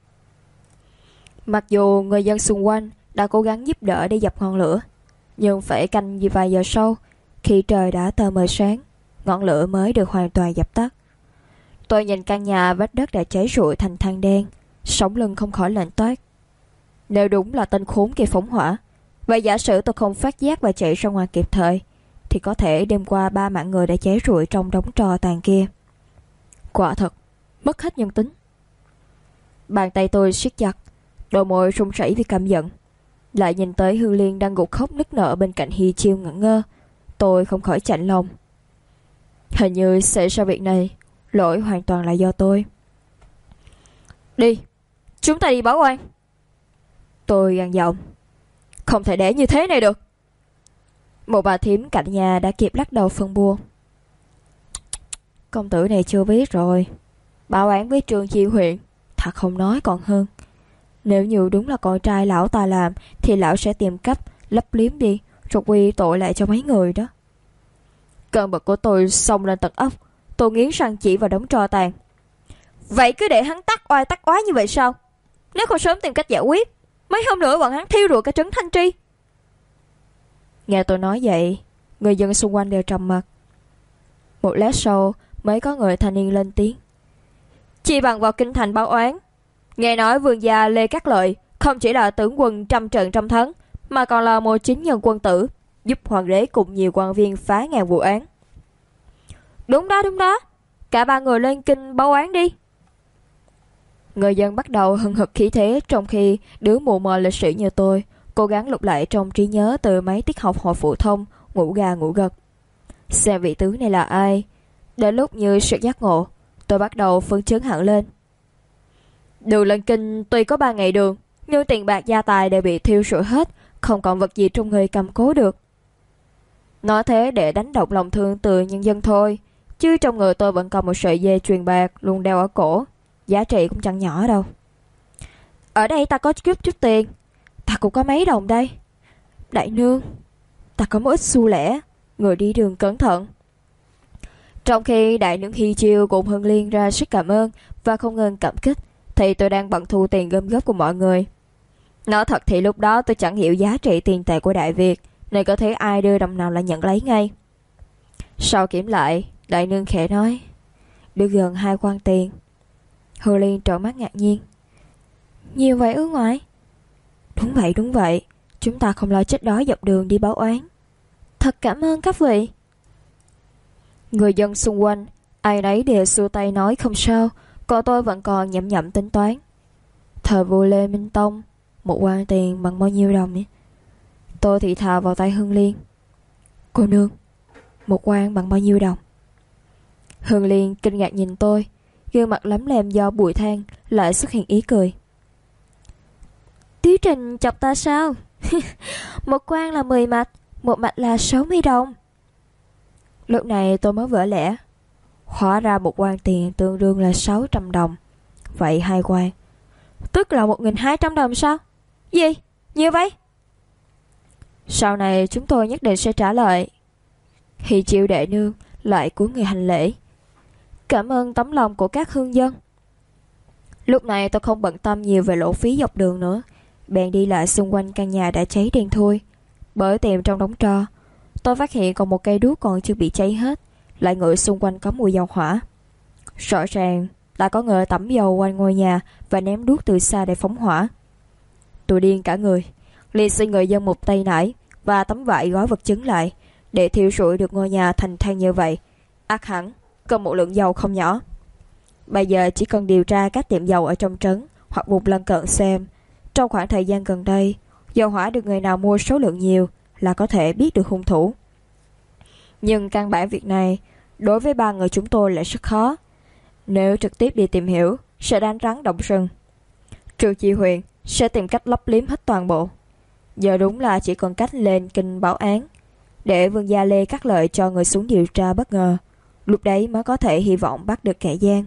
Mặc dù người dân xung quanh đã cố gắng giúp đỡ để dập ngọn lửa, nhưng phải canh vài giờ sau, khi trời đã tờ mờ sáng, ngọn lửa mới được hoàn toàn dập tắt. Tôi nhìn căn nhà vách đất đã cháy rụi thành than đen, sống lưng không khỏi lạnh toát. Nếu đúng là tên khốn kia phóng hỏa, vậy giả sử tôi không phát giác và chạy ra ngoài kịp thời, thì có thể đêm qua 3 mạng người đã cháy rụi trong đống tro tàn kia. Quả thật, mất hết nhân tính. Bàn tay tôi siết chặt, đôi môi run rẩy vì căm giận. Lại nhìn tới Hương Liên đang gục khóc nức nở bên cạnh Hi Chiêu ngẩn ngơ, tôi không khỏi chạnh lòng. Hình như xảy ra việc này, lỗi hoàn toàn là do tôi. Đi, chúng ta đi báo oan. Tôi gằn giọng. Không thể để như thế này được. Một bà thím cạnh nhà đã kịp lắc đầu phân bua. Công tử này chưa biết rồi. Báo án với Trương Chi huyện, thật không nói còn hơn. Nếu như đúng là con trai lão ta làm, thì lão sẽ tìm cách lấp liếm đi, rồi quy tội lại cho mấy người đó. Cơn bực của tôi xông lên tận óc. Tôi nghiến răng chỉ vào đống tro tàn. Vậy cứ để hắn tắc oái như vậy sao? Nếu không sớm tìm cách giải quyết, mấy hôm nữa bọn hắn thiêu rụi cả trấn Thanh Tri. Nghe tôi nói vậy, người dân xung quanh đều trầm mặc. Một lát sau mới có người thanh niên lên tiếng. Chi bằng vào kinh thành báo oán. Nghe nói vương gia Lê Cát Lợi không chỉ là tướng quân trăm trận trăm thắng, mà còn là một chính nhân quân tử, giúp hoàng đế cùng nhiều quan viên phá ngàn vụ án. Đúng đó, cả ba người lên kinh báo oán đi. Người dân bắt đầu hừng hực khí thế, trong khi đứa mù mờ lịch sử như tôi cố gắng lục lại trong trí nhớ từ mấy tiết học hồi phổ thông, ngủ gà ngủ gật. Xem vị tướng này là ai. Đến lúc như sự giác ngộ, tôi bắt đầu phấn chấn hẳn lên. Đường lên kinh tuy có 3 ngày đường, nhưng tiền bạc gia tài đều bị thiêu rụi hết, không còn vật gì trong người cầm cố được. Nói thế để đánh động lòng thương từ nhân dân thôi, chứ trong người tôi vẫn còn một sợi dây chuyền bạc luôn đeo ở cổ, giá trị cũng chẳng nhỏ đâu. Ở đây ta có chút tiền, ta cũng có mấy đồng đây. Đại nương, ta có một ít xu lẻ, người đi đường cẩn thận. Trong khi đại nương Hi Chiêu cùng Hương Liên ra sức cảm ơn và không ngừng cảm kích, thì tôi đang bận thu tiền gom góp của mọi người. Nói thật thì lúc đó tôi chẳng hiểu giá trị tiền tệ của Đại Việt, nên có thấy ai đưa đồng nào là nhận lấy ngay. Sau kiểm lại, đại nương khẽ nói, được gần 2 quan tiền. Hương Liên trợn mắt ngạc nhiên. Nhiều vậy ư ngoại? Đúng vậy, chúng ta không lo chết đói dọc đường đi báo oán. Thật cảm ơn các vị. Người dân xung quanh ai nấy đều xua tay nói không sao, còn tôi vẫn còn nhẩm tính toán. Thời vua Lê Minh Tông, 1 quan tiền bằng bao nhiêu đồng nhỉ? Tôi thì thào vào tay Hương Liên. Cô nương, 1 quan bằng bao nhiêu đồng? Hương Liên kinh ngạc nhìn tôi, gương mặt lấm lem do bụi than lại xuất hiện ý cười. Tiếu Trình chọc ta sao? Một quan là 10 mạch, một mạch là 60 đồng. Lúc này tôi mới vỡ lẽ. Hóa ra một quan tiền tương đương là 600 đồng. Vậy 2 quan, tức là 1.200 đồng sao? Gì? Nhiều vậy? Sau này chúng tôi nhất định sẽ trả lời. Hi Chiêu đệ nương lại cúi người hành lễ. Cảm ơn tấm lòng của các hương dân. Lúc này tôi không bận tâm nhiều về lộ phí dọc đường nữa, bèn đi lại xung quanh căn nhà đã cháy đen thui. Bởi tìm trong đống tro, tôi phát hiện còn một cây đuốc còn chưa bị cháy hết, lại ngửi xung quanh có mùi dầu hỏa. Rõ ràng đã có người tẩm dầu quanh ngôi nhà và ném đuốc từ xa để phóng hỏa. Tôi điên cả người, liền xin người dân một tay nải và tấm vải gói vật chứng lại, để thiêu rụi được ngôi nhà thành than như vậy, ắt hẳn cần một lượng dầu không nhỏ. Bây giờ chỉ cần điều tra các tiệm dầu ở trong trấn hoặc vùng lân cận xem trong khoảng thời gian gần đây dầu hỏa được người nào mua số lượng nhiều là có thể biết được hung thủ. Nhưng căn bản việc này đối với 3 người chúng tôi lại rất khó. Nếu trực tiếp đi tìm hiểu sẽ đánh rắn động rừng. Trừ Chi Huyền sẽ tìm cách lấp liếm hết toàn bộ. Giờ đúng là chỉ còn cách lên kinh báo án, để Vương Gia Lê cắt lợi cho người xuống điều tra bất ngờ. Lúc đấy mới có thể hy vọng bắt được kẻ gian.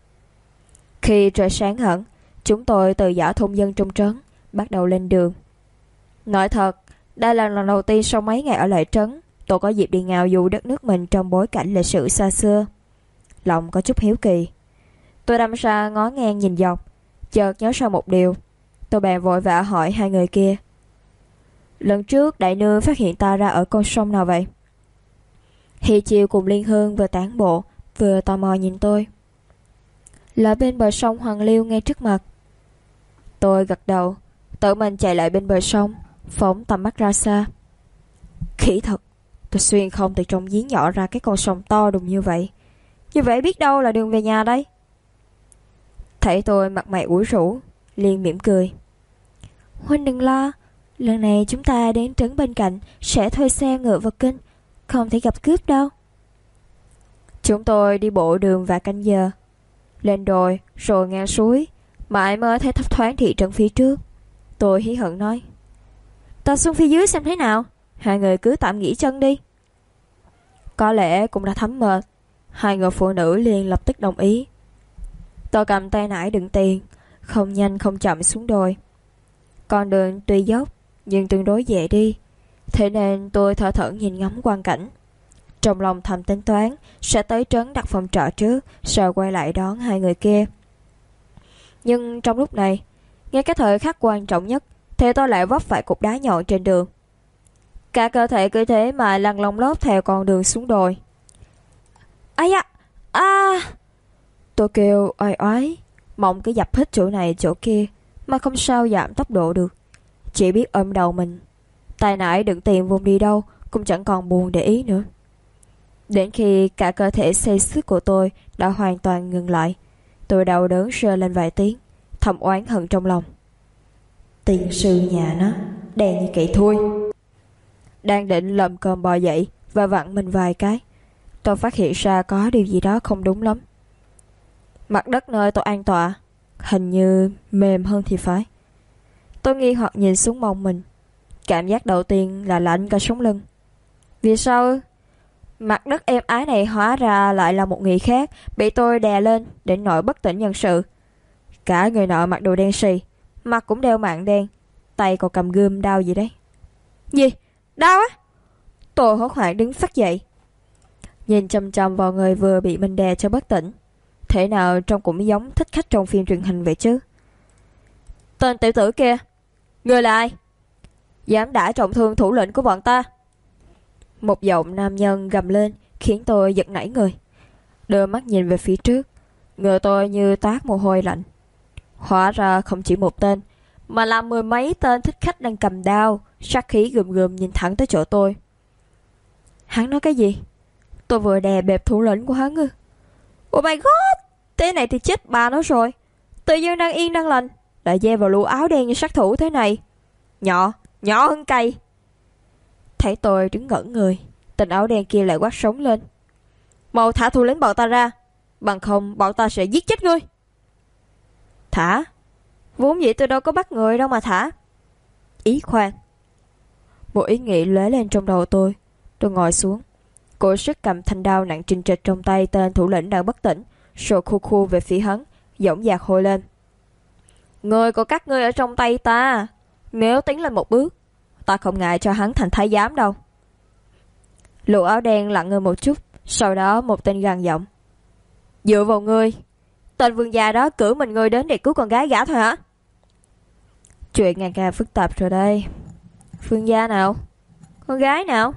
Khi trời sáng hẳn, chúng tôi từ dã thôn dân trong trấn bắt đầu lên đường. Nói thật, đây là lần đầu tiên sau mấy ngày ở lại trấn, tôi có dịp đi ngao du đất nước mình trong bối cảnh lịch sử xa xưa. Lòng có chút hiếu kỳ. Tôi đâm ra ngó ngang nhìn dọc, chợt nhớ ra một điều. Tôi bèn vội vã hỏi 2 người kia. Lần trước đại nương phát hiện ta ra ở con sông nào vậy? Hi Chiêu cùng Liên Hương vừa tản bộ vừa tò mò nhìn tôi. Là bên bờ sông Hoàng Liêu ngay trước mặt. Tôi gật đầu, tự mình chạy lại bên bờ sông, phóng tầm mắt ra xa. Khỉ thật, tôi xuyên không từ trong giếng nhỏ ra cái con sông to đùng như vậy. Như vậy biết đâu là đường về nhà đây. Thấy tôi mặt mày ủ rũ, Liên mỉm cười. Huynh đừng lo, lần này chúng ta đến trấn bên cạnh sẽ thuê xe ngựa vào kinh, không thể gặp cướp đâu. Chúng tôi đi bộ đường vài canh giờ, lên đồi rồi ngang suối, mãi mới thấy thấp thoáng thị trấn phía trước. Tôi hí hận nói, ta xuống phía dưới xem thế nào, 2 người cứ tạm nghỉ chân đi. Có lẽ cũng đã thấm mệt, 2 người phụ nữ liền lập tức đồng ý. Tôi cầm tay nải đựng tiền, không nhanh không chậm xuống đồi. Con đường tuy dốc nhưng tương đối dễ đi, thế nên tôi thở thẫn nhìn ngắm quang cảnh. Trong lòng thầm tính toán sẽ tới trấn đặt phòng trọ trước, rồi quay lại đón 2 người kia. Nhưng trong lúc này, ngay cái thời khắc quan trọng nhất, thì tôi lại vấp phải cục đá nhọn trên đường. Cả cơ thể cứ thế mà lăn lông lốc theo con đường xuống đồi. Ây da! À! Tôi kêu oai oái, mong cứ dập hết chỗ này chỗ kia mà không sao giảm tốc độ được, chỉ biết ôm đầu mình. Tay nải đựng tiền vung đi đâu cũng chẳng còn buồn để ý nữa. Đến khi cả cơ thể xây xước của tôi đã hoàn toàn ngừng lại, tôi đau đớn rơi lên vài tiếng, thầm oán hận trong lòng. Tiền sư nhà nó đen như kỵ thui. Đang định lầm cơm bò dậy và vặn mình vài cái, tôi phát hiện ra có điều gì đó không đúng lắm. Mặt đất nơi tôi an tọa hình như mềm hơn thì phải. Tôi nghi hoặc nhìn xuống mông mình. Cảm giác đầu tiên là lạnh cả sống lưng. Vì sao mặt đất êm ái này hóa ra lại là một người khác bị tôi đè lên đến nỗi bất tỉnh nhân sự. Cả người nọ mặc đồ đen xì, mặt cũng đeo mạng đen, tay còn cầm gươm đao gì đấy. Gì? Đau á? Tôi hốt hoảng đứng phát dậy, nhìn chăm chăm vào người vừa bị mình đè cho bất tỉnh. Thế nào trông cũng giống thích khách trong phim truyền hình vậy chứ. Tên tiểu tử kia, người là ai? Dám đã trọng thương thủ lĩnh của bọn ta? Một giọng nam nhân gầm lên khiến tôi giật nảy người. Đưa mắt nhìn về phía trước, người tôi như toát mồ hôi lạnh. Hóa ra không chỉ một tên, mà là 10 mấy tên thích khách đang cầm đao, sát khí gườm gườm nhìn thẳng tới chỗ tôi. Hắn nói cái gì? Tôi vừa đè bẹp thủ lĩnh của hắn ư? Oh my god, thế này thì chết bà nó rồi. Tự nhiên đang yên đang lành lại gieo vào lũ áo đen như sát thủ thế này. Nhỏ hơn cây. Thấy tôi đứng ngẩn người, tên áo đen kia lại quát sống lên. Mau thả thủ lĩnh bọn ta ra, bằng không bọn ta sẽ giết chết ngươi. Thả? Vốn dĩ tôi đâu có bắt người đâu mà thả. Ý khoan. Một ý nghĩ lóe lên trong đầu tôi. Tôi ngồi xuống, cố sức cầm thanh đao nặng trịch trịch trong tay tên thủ lĩnh đang bất tỉnh, rồi khu khu về phía hắn, dõng dạc hô lên. Ngươi có các ngươi ở trong tay ta, nếu tiến lên một bước, ta không ngại cho hắn thành thái giám đâu. Lũ áo đen lặng người một chút, sau đó một tên gằn giọng. Dựa vào ngươi, tên vương gia đó cử mình ngươi đến để cứu con gái gã thôi hả? Chuyện ngày càng phức tạp rồi đây. Vương gia nào? Con gái nào?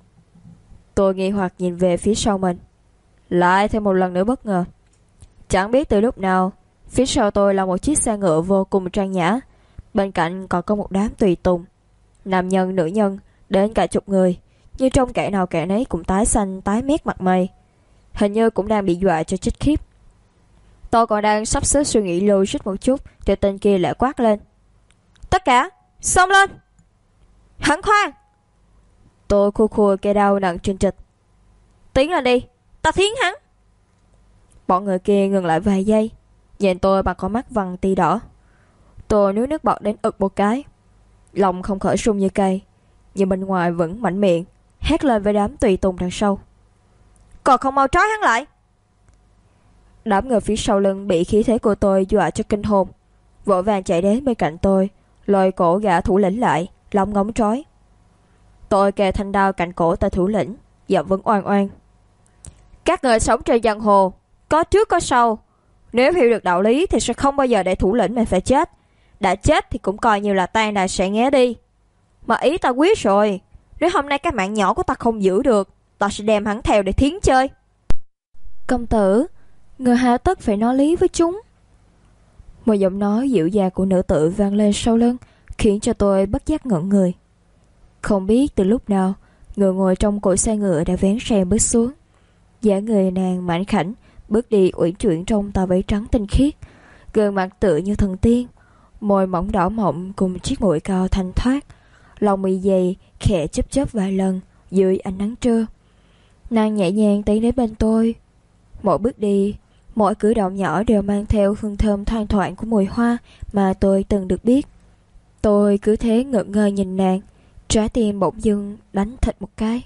Tôi nghi hoặc nhìn về phía sau mình, lại thêm một lần nữa bất ngờ. Chẳng biết từ lúc nào, phía sau tôi là một chiếc xe ngựa vô cùng trang nhã, bên cạnh còn có một đám tùy tùng, nam nhân nữ nhân đến cả chục người, như trong kẻ nào kẻ nấy cũng tái xanh tái mét mặt mày, hình như cũng đang bị dọa cho chết khiếp. Tôi còn đang sắp xếp suy nghĩ logic một chút thì tên kia lại quát lên. Tất cả xông lên! Hắn khoan! Tôi khu khu cây đau nặng trên trịch. Tiến lên đi, ta thiến hắn! Bọn người kia ngừng lại vài giây, nhìn tôi bằng con mắt vằn ti đỏ. Tôi nuốt nước bọt đến ực một cái, lòng không khỏi rung như cây, nhưng bên ngoài vẫn mạnh miệng hét lên với đám tùy tùng đằng sau. Còn không mau trói hắn lại! Đám người phía sau lưng bị khí thế của tôi dọa cho kinh hồn, vội vàng chạy đến bên cạnh tôi, lôi cổ gã thủ lĩnh lại, lóng ngóng trói. Tôi kề thanh đao cạnh cổ tay thủ lĩnh, giọng vẫn oan oan. Các người sống trên giang hồ, có trước có sau, nếu hiểu được đạo lý thì sẽ không bao giờ để thủ lĩnh mình phải chết. Đã chết thì cũng coi như là tan đàn sẽ nghé đi. Mà ý ta quyết rồi, nếu hôm nay cái mạng nhỏ của ta không giữ được, ta sẽ đem hắn theo để thiến chơi. Công tử, người hà tất phải nói lý với chúng. Một giọng nói dịu dàng của nữ tử vang lên sau lưng, khiến cho tôi bất giác ngẩn người. Không biết từ lúc nào, người ngồi trong cỗ xe ngựa đã vén rèm bước xuống. Dáng người nàng mảnh khảnh, bước đi uyển chuyển trong tà váy trắng tinh khiết, gương mặt tựa như thần tiên, môi mỏng đỏ mọng cùng chiếc mũi cao thanh thoát, lòng mi dày khẽ chớp chớp vài lần dưới ánh nắng trưa. Nàng nhẹ nhàng tiến đến bên tôi, mỗi bước đi, mỗi cử động nhỏ đều mang theo hương thơm thoang thoảng của mùi hoa mà tôi từng được biết. Tôi cứ thế ngỡ ngơ nhìn nàng, trái tim bỗng dưng đánh thịt một cái.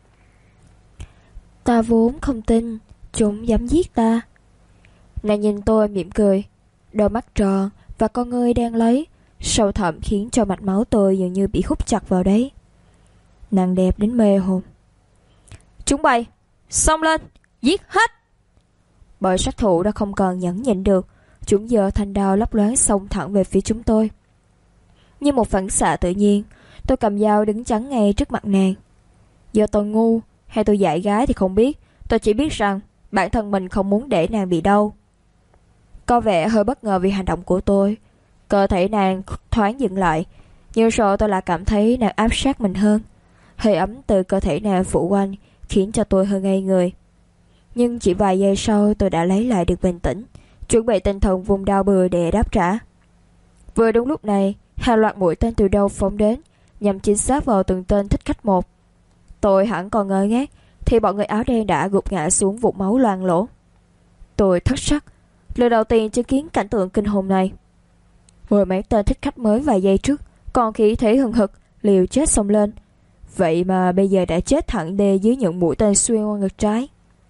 Ta vốn không tin chúng dám giết ta. Nàng nhìn tôi mỉm cười, đôi mắt tròn và con ngươi đang lấy sâu thẳm khiến cho mạch máu tôi dường như bị hút chặt vào đấy. Nàng đẹp đến mê hồn. Chúng bay, xông lên, giết hết! Bởi sát thủ đã không còn nhẫn nhịn được, chúng giơ thanh đao lấp loáng xông thẳng về phía chúng tôi. Như một phản xạ tự nhiên, tôi cầm dao đứng chắn ngay trước mặt nàng. Do tôi ngu hay tôi dại gái thì không biết, tôi chỉ biết rằng bản thân mình không muốn để nàng bị đau. Có vẻ hơi bất ngờ vì hành động của tôi, cơ thể nàng thoáng dừng lại, nhưng rồi tôi lại cảm thấy nàng áp sát mình hơn. Hơi ấm từ cơ thể nàng phủ quanh khiến cho tôi hơi ngây người. Nhưng chỉ vài giây sau tôi đã lấy lại được bình tĩnh, chuẩn bị tinh thần vùng đao bừa để đáp trả. Vừa đúng lúc này, hàng loạt mũi tên từ đâu phóng đến, nhằm chính xác vào từng tên thích khách một. Tôi hẳn còn ngơ ngác thì bọn người áo đen đã gục ngã xuống vũng máu loang lỗ. Tôi thất sắc, lần đầu tiên chứng kiến cảnh tượng kinh hồn này. Mười mấy tên thích khách mới vài giây trước còn khí thế hừng hực liều chết xông lên, vậy mà bây giờ đã chết thẳng đê dưới những mũi tên xuyên qua ngực trái.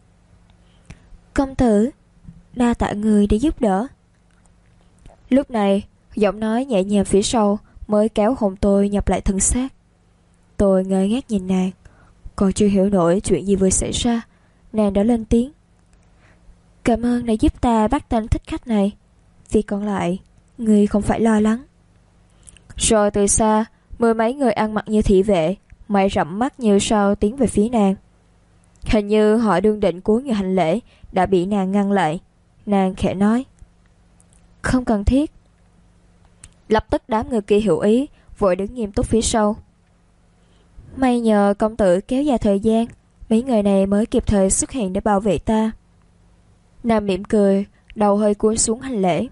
Công tử, đa tạ người để giúp đỡ. Lúc này, giọng nói nhẹ nhàng phía sau mới kéo hồn tôi nhập lại thân xác. Tôi ngơ ngác nhìn nàng, còn chưa hiểu nổi chuyện gì vừa xảy ra, nàng đã lên tiếng. Cảm ơn đã giúp ta bắt tên thích khách này, vì còn lại, người không phải lo lắng. Rồi từ xa, mười mấy người ăn mặc như thị vệ, mày rậm mắt như sao tiến về phía nàng. Hình như họ đương định cúi người hành lễ đã bị nàng ngăn lại. Nàng khẽ nói, không cần thiết. Lập tức đám người kia hiểu ý, vội đứng nghiêm túc phía sau. May nhờ công tử kéo dài thời gian, mấy người này mới kịp thời xuất hiện để bảo vệ ta. Nàng mỉm cười, đầu hơi cúi xuống hành lễ.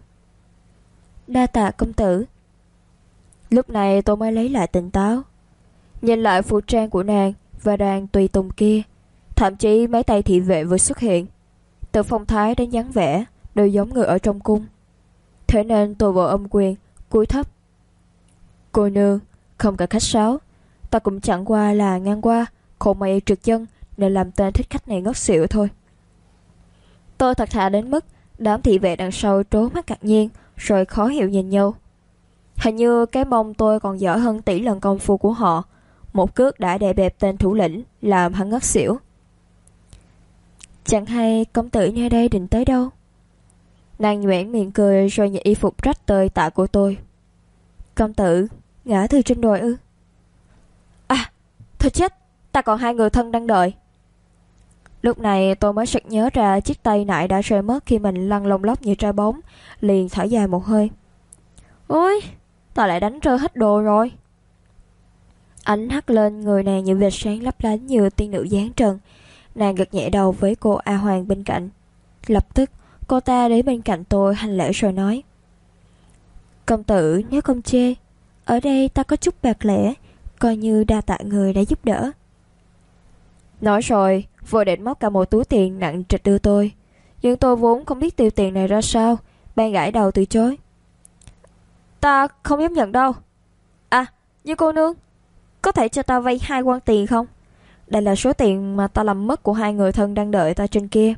Đa tạ công tử. Lúc này tôi mới lấy lại tỉnh táo, nhìn lại phục trang của nàng và đoàn tùy tùng kia, Thậm chí mấy tay thị vệ vừa xuất hiện, từ phong thái đến dáng vẻ đều giống người ở trong cung. Thế nên tôi vội ôm quyền, cúi thấp. Cô nương, không cần khách sáo, ta cũng chẳng qua là ngang qua, khổ mày trượt chân nên làm tên thích khách này ngất xỉu thôi. Tôi thật thà đến mức đám thị vệ đằng sau trố mắt ngạc nhiên, rồi khó hiểu nhìn nhau. Hình như cái mông tôi còn dở hơn tỷ lần công phu của họ. Một cước đã đè bẹp tên thủ lĩnh, làm hắn ngất xỉu. Chẳng hay công tử nơi đây định tới đâu? Nàng nhoẻn miệng cười rồi nhìn y phục rách tơi tạ của tôi. Công tử ngã từ trên đồi ư? À, thôi chết, ta còn hai người thân đang đợi. Lúc này tôi mới sực nhớ ra chiếc tay nãy đã rơi mất khi mình lăn lông lốc như trái bóng, liền thở dài một hơi. Ôi, ta lại đánh rơi hết đồ rồi. Ánh hắt lên người nàng như vệt sáng lấp lánh như tiên nữ dáng trần. Nàng gật nhẹ đầu với cô A Hoàng bên cạnh. Lập tức cô ta đến bên cạnh tôi hành lễ rồi nói: Công tử nếu không chê, ở đây ta có chút bạc lẻ, coi như đa tạ người đã giúp đỡ. Nói rồi vội định móc cả một túi tiền nặng trịch đưa tôi, nhưng tôi vốn không biết tiêu tiền này ra sao, bèn gãi đầu từ chối. Ta không dám nhận đâu. À, như cô nương, có thể cho ta vay 2 quan tiền không? Đây là số tiền mà ta làm mất của 2 người thân đang đợi ta trên kia.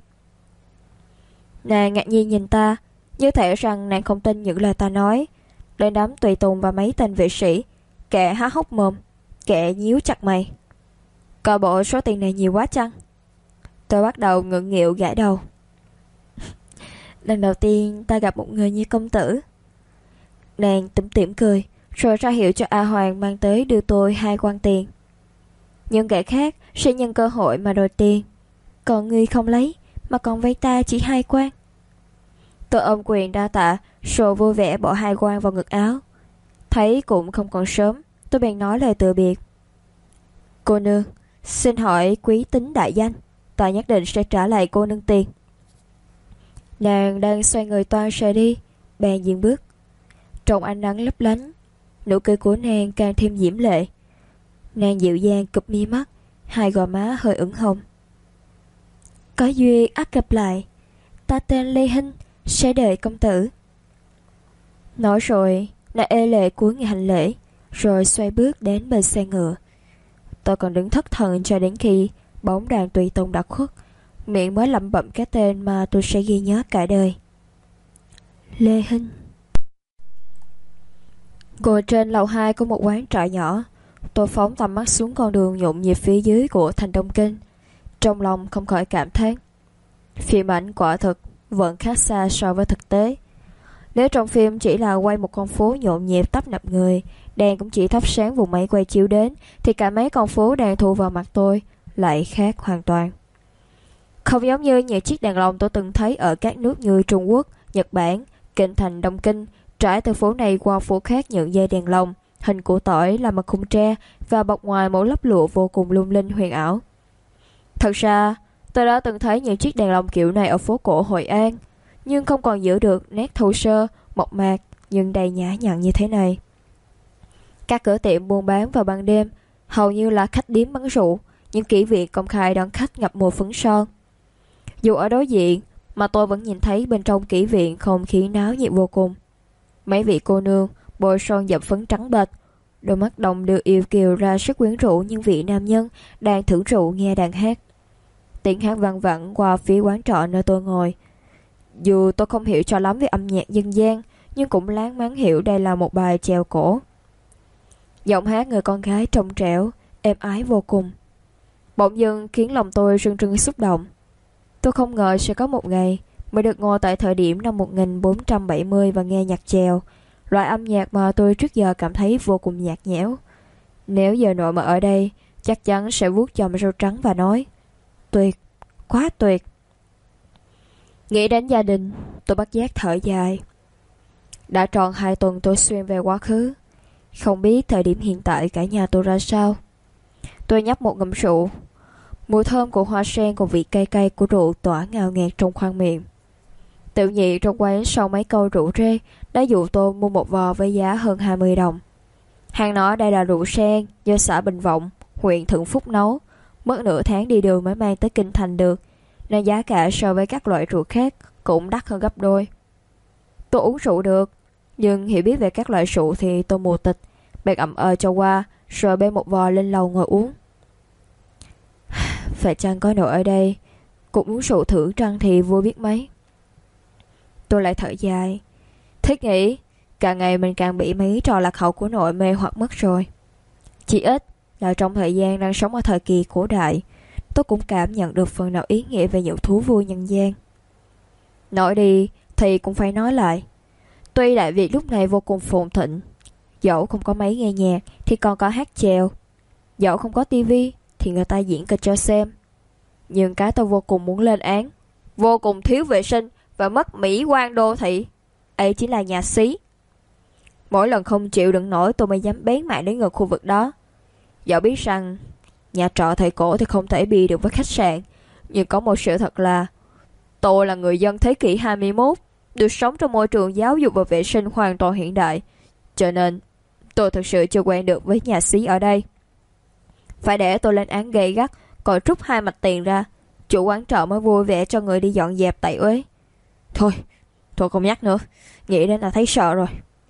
Nàng ngạc nhiên nhìn ta, như thể rằng nàng không tin những lời ta nói. Đến đám tùy tùng và mấy tên vệ sĩ, kẻ há hốc mồm, kẻ nhíu chặt mày. Coi bộ số tiền này nhiều quá chăng? Tôi bắt đầu ngượng nghịu gãi đầu. Lần đầu tiên ta gặp một người như công tử. Nàng tủm tỉm cười, rồi ra hiệu cho A Hoàng mang tới đưa tôi 2 quan tiền. Nhưng kẻ khác sẽ nhân cơ hội mà đòi tiền, còn ngươi không lấy mà còn vay ta chỉ 2 quan. Tôi ôm quyền đa tạ, rồi vui vẻ bỏ 2 quan vào ngực áo. Thấy cũng không còn sớm, tôi bèn nói lời từ biệt. Cô nương, xin hỏi quý tính đại danh, ta nhất định sẽ trả lại cô nương tiền. Nàng đang xoay người toan rời đi, bèn dừng bước. Trong ánh nắng lấp lánh, nụ cười của nàng càng thêm diễm lệ. Nàng dịu dàng cụp mi mắt, 2 gò má hơi ửng hồng. Có duyên ắt gặp lại, ta tên Lê Hinh, sẽ đợi công tử. Nói rồi, nàng ê lệ cúi người hành lễ, rồi xoay bước đến bên xe ngựa. Tôi còn đứng thất thần cho đến khi bóng đàn tùy tùng đã khuất, miệng mới lẩm bẩm cái tên mà tôi sẽ ghi nhớ cả đời. Lê Hinh. Ngồi trên lầu 2 của một quán trọ nhỏ, tôi phóng tầm mắt xuống con đường nhộn nhịp phía dưới của thành Đông Kinh. Trong lòng không khỏi cảm thán, phim ảnh quả thực vẫn khác xa so với thực tế. Nếu trong phim chỉ là quay một con phố nhộn nhịp tấp nập người, đèn cũng chỉ thắp sáng vùng máy quay chiếu đến, thì cả mấy con phố đang thu vào mặt tôi lại khác hoàn toàn. Không giống như những chiếc đèn lồng tôi từng thấy ở các nước như Trung Quốc, Nhật Bản, kinh thành Đông Kinh, trải từ phố này qua phố khác những dây đèn lồng, hình củ tỏi làm bằng khung tre và bọc ngoài một lớp lụa vô cùng lung linh huyền ảo. Thật ra, tôi đã từng thấy những chiếc đèn lồng kiểu này ở phố cổ Hội An, nhưng không còn giữ được nét thô sơ, mộc mạc nhưng đầy nhã nhặn như thế này. Các cửa tiệm buôn bán vào ban đêm hầu như là khách điếm bán rượu, những kỹ viện công khai đón khách ngập mùa phấn son. Dù ở đối diện mà tôi vẫn nhìn thấy bên trong kỹ viện không khí náo nhiệt vô cùng. Mấy vị cô nương bôi son dập phấn trắng bệch, đôi mắt đồng đưa yêu kiều ra sức quyến rũ những vị nam nhân đang thưởng rượu nghe đàn hát. Tiếng hát vang vẳng qua phía quán trọ nơi tôi ngồi. Dù tôi không hiểu cho lắm về âm nhạc dân gian, nhưng cũng láng máng hiểu đây là một bài chèo cổ. Giọng hát người con gái trong trẻo, êm ái vô cùng, bỗng dưng khiến lòng tôi rưng rưng xúc động. Tôi không ngờ sẽ có một ngày mới được ngồi tại thời điểm năm 1470 và nghe nhạc chèo, loại âm nhạc mà tôi trước giờ cảm thấy vô cùng nhạt nhẽo. Nếu giờ nội mà ở đây, chắc chắn sẽ vuốt chòm râu trắng và nói: tuyệt, quá tuyệt. Nghĩ đến gia đình, tôi bất giác thở dài. Đã tròn 2 tuần tôi xuyên về quá khứ, không biết thời điểm hiện tại cả nhà tôi ra sao. Tôi nhấp một ngụm rượu, mùi thơm của hoa sen cùng vị cay cay của rượu tỏa ngào ngạt trong khoang miệng. Tiểu nhị trong quán sau mấy câu rượu rê đã dụ tôi mua một vò với giá hơn 20 đồng. Hàng nói đây là rượu sen do xã Bình Vọng, huyện Thượng Phúc nấu, mất nửa tháng đi đường mới mang tới kinh thành được, nên giá cả so với các loại rượu khác cũng đắt hơn gấp đôi. Tôi uống rượu được, nhưng hiểu biết về các loại rượu thì tôi mù tịch, bèn ậm cho qua, rồi bê một vò lên lầu ngồi uống. Phải chăng có nội ở đây cũng uống rượu thử trăng thì vui biết mấy. Tôi lại thở dài, thiết nghĩ càng ngày mình càng bị mấy trò lạc hậu của nội mê hoặc mất rồi. Chỉ ít là trong thời gian đang sống ở thời kỳ cổ đại, tôi cũng cảm nhận được phần nào ý nghĩa về những thú vui nhân gian. Nói đi thì cũng phải nói lại, tuy Đại Việt lúc này vô cùng phồn thịnh, dẫu không có máy nghe nhạc thì còn có hát chèo, dẫu không có tivi thì người ta diễn kịch cho xem. Nhưng cái tôi vô cùng muốn lên án, vô cùng thiếu vệ sinh và mất mỹ quan đô thị, ấy chính là nhà xí. Mỗi lần không chịu đựng nổi tôi mới dám bén mảng đến ngược khu vực đó. Dẫu biết rằng nhà trọ thời cổ thì không thể bi được với khách sạn, nhưng có một sự thật là tôi là người dân thế kỷ 21, được sống trong môi trường giáo dục và vệ sinh hoàn toàn hiện đại, cho nên tôi thực sự chưa quen được với nhà xí ở đây. Phải để tôi lên án gay gắt, còn trút hai mạch tiền ra, chủ quán trọ mới vui vẻ cho người đi dọn dẹp tẩy uế. Thôi không nhắc nữa, nghĩ đến là thấy sợ rồi.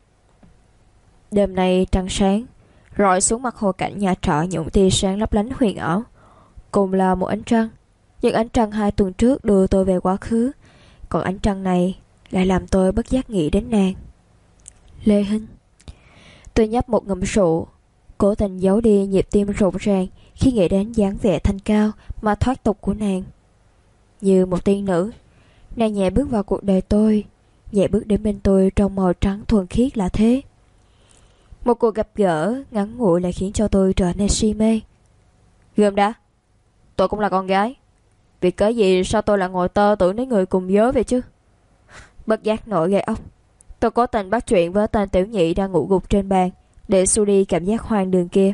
Đêm nay trăng sáng, rọi xuống mặt hồ cạnh nhà trọ những tia sáng lấp lánh huyền ảo, cùng là một ánh trăng. Nhưng ánh trăng 2 tuần trước đưa tôi về quá khứ, còn ánh trăng này lại làm tôi bất giác nghĩ đến nàng. Lê Hinh. Tôi nhấp một ngụm rượu, cố tình giấu đi nhịp tim rộn ràng khi nghĩ đến dáng vẻ thanh cao mà thoát tục của nàng. Như một tiên nữ, nàng nhẹ bước vào cuộc đời tôi, nhẹ bước đến bên tôi trong màu trắng thuần khiết là thế. Một cuộc gặp gỡ ngắn ngủi lại khiến cho tôi trở nên si mê. Gươm đã, tôi cũng là con gái, vì cớ gì sao tôi lại ngồi tơ tưởng đến người cùng giới vậy chứ? Bất giác nổi gai ốc, tôi cố tình bắt chuyện với tên tiểu nhị đang ngủ gục trên bàn để xua đi cảm giác hoang đường kia.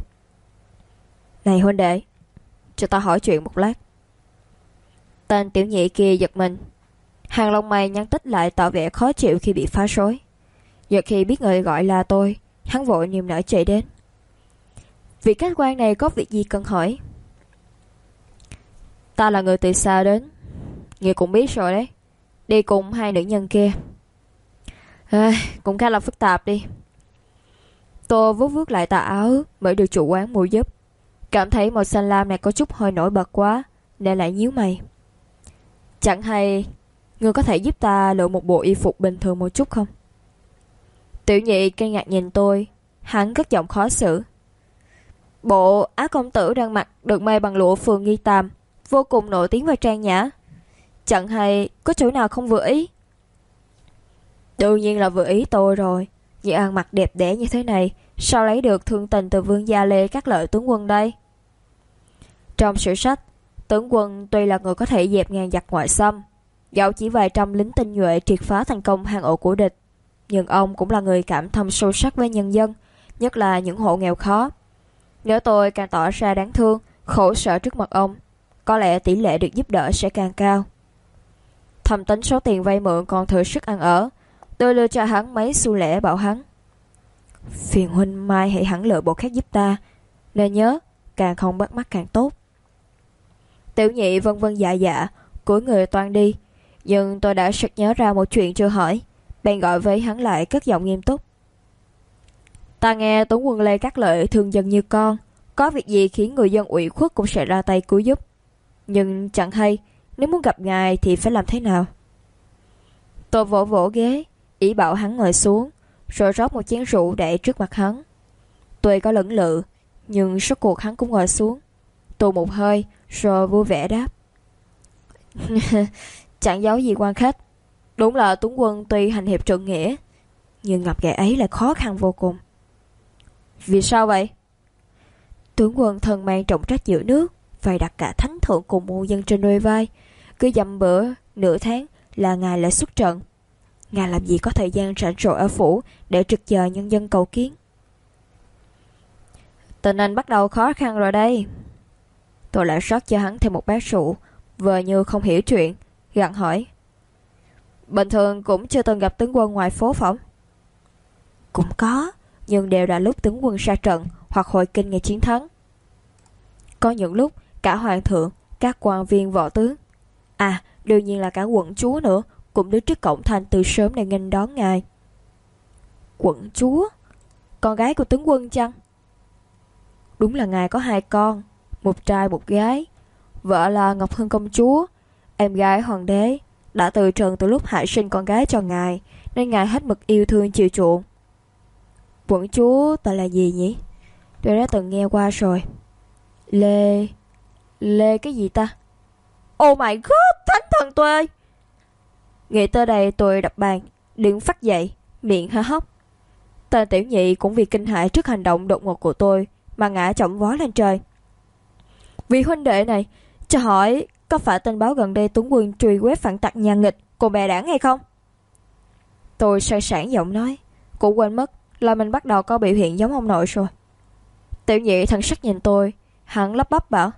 Này huynh đệ, cho ta hỏi chuyện một lát. Tên tiểu nhị kia giật mình, hàng lông mày nhăn tích lại tỏ vẻ khó chịu khi bị phá rối. Giờ khi biết người gọi là tôi, hắn vội niềm nở chạy đến. Vị khách quan này có việc gì cần hỏi? Ta là người từ xa đến, ngươi cũng biết rồi đấy, đi cùng hai nữ nhân kia. Cũng khá là phức tạp đi. Tôi vuốt lại tà áo mới được chủ quán mua giúp, cảm thấy màu xanh lam này có chút hơi nổi bật quá nên lại nhíu mày. Chẳng hay ngươi có thể giúp ta lựa một bộ y phục bình thường một chút không? Tiểu nhị kinh ngạc nhìn tôi, hắn cất giọng khó xử. Bộ Á công tử đang mặc được may bằng lụa phường Nghi Tàm, vô cùng nổi tiếng và trang nhã, chẳng hay có chỗ nào không vừa ý? Đương nhiên là vừa ý tôi rồi, nhưng ăn mặc đẹp đẽ như thế này sao lấy được thương tình từ vương gia Lê Các Lợi tướng quân đây? Trong sử sách, tướng quân tuy là người có thể dẹp ngàn giặc ngoại xâm, dẫu chỉ vài trăm lính tinh nhuệ triệt phá thành công hang ổ của địch, nhưng ông cũng là người cảm thâm sâu sắc với nhân dân, nhất là những hộ nghèo khó. Nếu tôi càng tỏ ra đáng thương, khổ sở trước mặt ông, có lẽ tỷ lệ được giúp đỡ sẽ càng cao. Thầm tính số tiền vay mượn còn thừa sức ăn ở, tôi đưa cho hắn mấy xu lẻ bảo hắn: phiền huynh mai hãy hẳn lựa bộ khác giúp ta, nên nhớ càng không bắt mắt càng tốt. Tiểu nhị vân vân dạ dạ, cúi người toan đi, nhưng tôi đã sực nhớ ra một chuyện chưa hỏi, bèn gọi với hắn lại cất giọng nghiêm túc. Ta nghe tướng quân Lê Các Lợi thương dân như con, có việc gì khiến người dân ủy khuất cũng sẽ ra tay cứu giúp, nhưng chẳng hay nếu muốn gặp ngài thì phải làm thế nào? Tôi vỗ vỗ ghế, ý bảo hắn ngồi xuống, rồi rót một chén rượu để trước mặt hắn. Tuy có lưỡng lự, nhưng rốt cuộc hắn cũng ngồi xuống. Tôi một hơi, rồi vui vẻ đáp. Chẳng giấu gì quan khách, đúng là tướng quân tuy hành hiệp trượng nghĩa, nhưng gặp kẻ ấy lại khó khăn vô cùng. Vì sao vậy? Tướng quân thân mang trọng trách giữ nước, phải đặt cả thánh thượng cùng muôn dân trên đôi vai. Cứ dăm bữa nửa tháng là ngài lại xuất trận. Ngài làm gì có thời gian rảnh rỗi ở phủ để trực chờ nhân dân cầu kiến? Tình hình bắt đầu khó khăn rồi đây. Tôi lại rót cho hắn thêm một bát rượu, vờ như không hiểu chuyện, gặng hỏi. Bình thường cũng chưa từng gặp tướng quân ngoài phố phỏng. Cũng có, nhưng đều là lúc tướng quân ra trận hoặc hội kinh ngày chiến thắng. Có những lúc cả hoàng thượng, các quan viên võ tướng. À, đương nhiên là cả quận chúa nữa, cũng đứng trước cổng thành từ sớm để nghênh đón ngài. Quận chúa? Con gái của tướng quân chăng? Đúng là ngài có 2 con, một trai một gái. Vợ là Ngọc Hưng công chúa, em gái hoàng đế, đã từ trần từ lúc hạ sinh con gái cho ngài, nên ngài hết mực yêu thương chiều chuộng. Quận chúa tên là gì nhỉ? Tôi đã từng nghe qua rồi. Lê cái gì ta? Oh my god, thánh thần tôi ơi! Nghĩ tới đây tôi đập bàn, đứng phắt dậy, miệng há hốc. Tên tiểu nhị cũng vì kinh hãi trước hành động đột ngột của tôi mà ngã chỏng vó lên trời. Vị huynh đệ này, cho hỏi có phải tin báo gần đây tướng quân truy quét phản tặc nhà nghịch cùng bè đảng hay không? Tôi say sảng giọng nói, cũng quên mất là mình bắt đầu có biểu hiện giống ông nội rồi. Tiểu nhị thần sắc nhìn tôi, hắn lắp bắp bảo: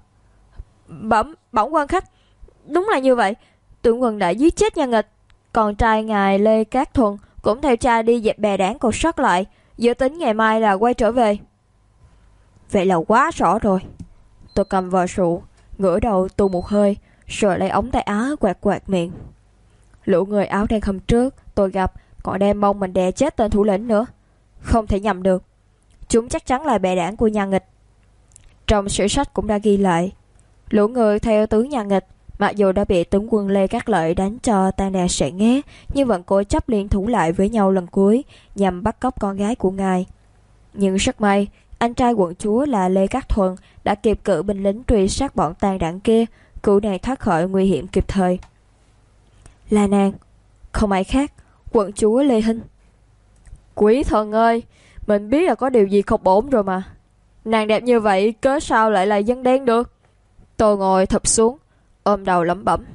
Bẩm quan khách, đúng là như vậy, tướng quân đã giết chết nhà nghịch, còn trai ngài Lê Cát Thuần cũng theo cha đi dẹp bè đảng còn sót lại, dự tính ngày mai là quay trở về. Vậy là quá rõ rồi. Tôi cầm vò rượu, ngửa đầu tu một hơi, rồi lấy ống tay áo quạt miệng. Lũ người áo đen hôm trước tôi gặp còn đem mong mình đè chết tên thủ lĩnh nữa. Không thể nhầm được, chúng chắc chắn là bè đảng của nhà nghịch. Trong sử sách cũng đã ghi lại, lũ người theo tướng nhà nghịch mặc dù đã bị tướng quân Lê Cát Lợi đánh cho tan đàn sẻ nghé, nhưng vẫn cố chấp liên thủ lại với nhau lần cuối nhằm bắt cóc con gái của ngài. Nhưng rất may, anh trai quận chúa là Lê Cát Thuần đã kịp cử binh lính truy sát bọn tàn đảng kia, cứu nàng thoát khỏi nguy hiểm kịp thời. Là nàng, không ai khác, quận chúa Lê Hinh. Quý thần ơi, mình biết là có điều gì không ổn rồi mà. Nàng đẹp như vậy, cớ sao lại là dân đen được? Tôi ngồi thụp xuống, ôm đầu lẩm bẩm.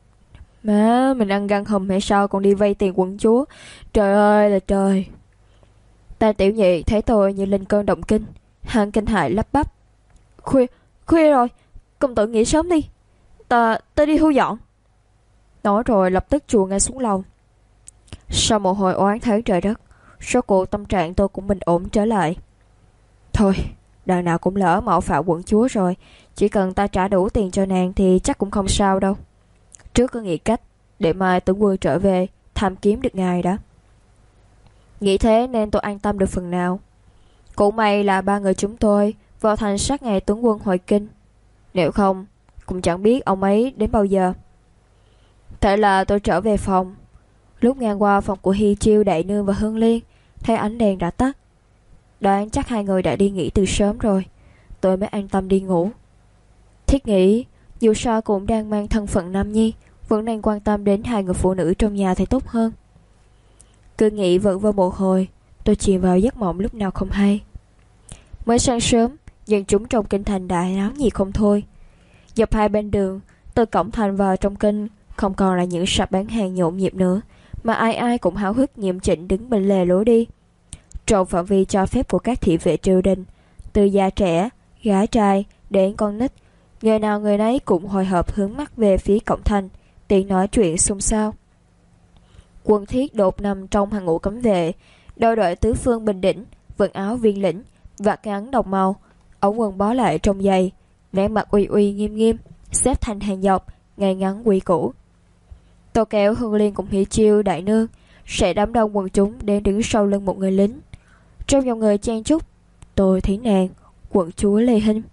Má, mình ăn gan hùm hay sao còn đi vay tiền quận chúa? Trời ơi là trời! Ta tiểu nhị thấy tôi như lên cơn động kinh, hắn kinh hãi lắp bắp. Khuya rồi, công tử nghỉ sớm đi. Ta đi thu dọn. Nói rồi lập tức chuồn ngay xuống lầu. Sau một hồi oán thán trời đất, số cuộc tâm trạng tôi cũng bình ổn trở lại. Thôi, đằng nào cũng lỡ mạo phạm quận chúa rồi, chỉ cần ta trả đủ tiền cho nàng thì chắc cũng không sao đâu. Trước có nghĩ cách để mai tướng quân trở về tham kiếm được ngài đó. Nghĩ thế nên tôi an tâm được phần nào. Cũng may là 3 người chúng tôi vào thành sát ngày tướng quân hồi kinh, nếu không cũng chẳng biết ông ấy đến bao giờ. Thế là tôi trở về phòng. Lúc ngang qua phòng của Hi Chiêu, Đại Nương và Hương Liên, thấy ánh đèn đã tắt, đoán chắc 2 người đã đi nghỉ từ sớm rồi, tôi mới an tâm đi ngủ. Thiết nghĩ dù sao cũng đang mang thân phận nam nhi, vẫn nên quan tâm đến 2 người phụ nữ trong nhà thì tốt hơn. Cứ nghĩ vẩn vơ một hồi, tôi chìm vào giấc mộng lúc nào không hay. Mới sáng sớm, dân chúng trong kinh thành đã náo nhiệt không thôi. Dọc 2 bên đường, từ cổng thành vào trong kinh, không còn là những sạp bán hàng nhộn nhịp nữa, mà ai ai cũng háo hức nghiêm chỉnh đứng bên lề lối đi. Trong phạm vi cho phép của các thị vệ triều đình, từ già trẻ, gái trai đến con nít, người nào người nấy cũng hồi hộp hướng mắt về phía cổng thành, tiếng nói chuyện xôn xao. Quân Thiết đột nằm trong hàng ngũ cấm vệ, đôi đội tứ phương bình đỉnh, quần áo viên lĩnh, vạt ngắn đồng màu, ống quần bó lại trong giày, nét mặt uy uy nghiêm nghiêm, xếp thành hàng dọc, ngay ngắn quy củ. Tô kéo Hương Liên cùng Hi Chiêu, Đại Nương sẽ đám đông quần chúng đến đứng sau lưng một người lính. Trong dòng người chen chúc, tôi thấy nàng, quận chúa Lê Hinh.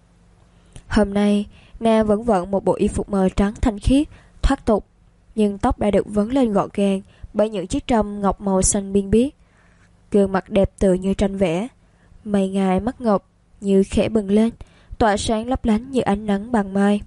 Hôm nay, nàng vẫn vận một bộ y phục mờ trắng thanh khiết, thoát tục, nhưng tóc đã được vấn lên gọn gàng bởi những chiếc trâm ngọc màu xanh biên biếc. Gương mặt đẹp tựa như tranh vẽ, mày ngài mắt ngọc như khẽ bừng lên, tỏa sáng lấp lánh như ánh nắng ban mai.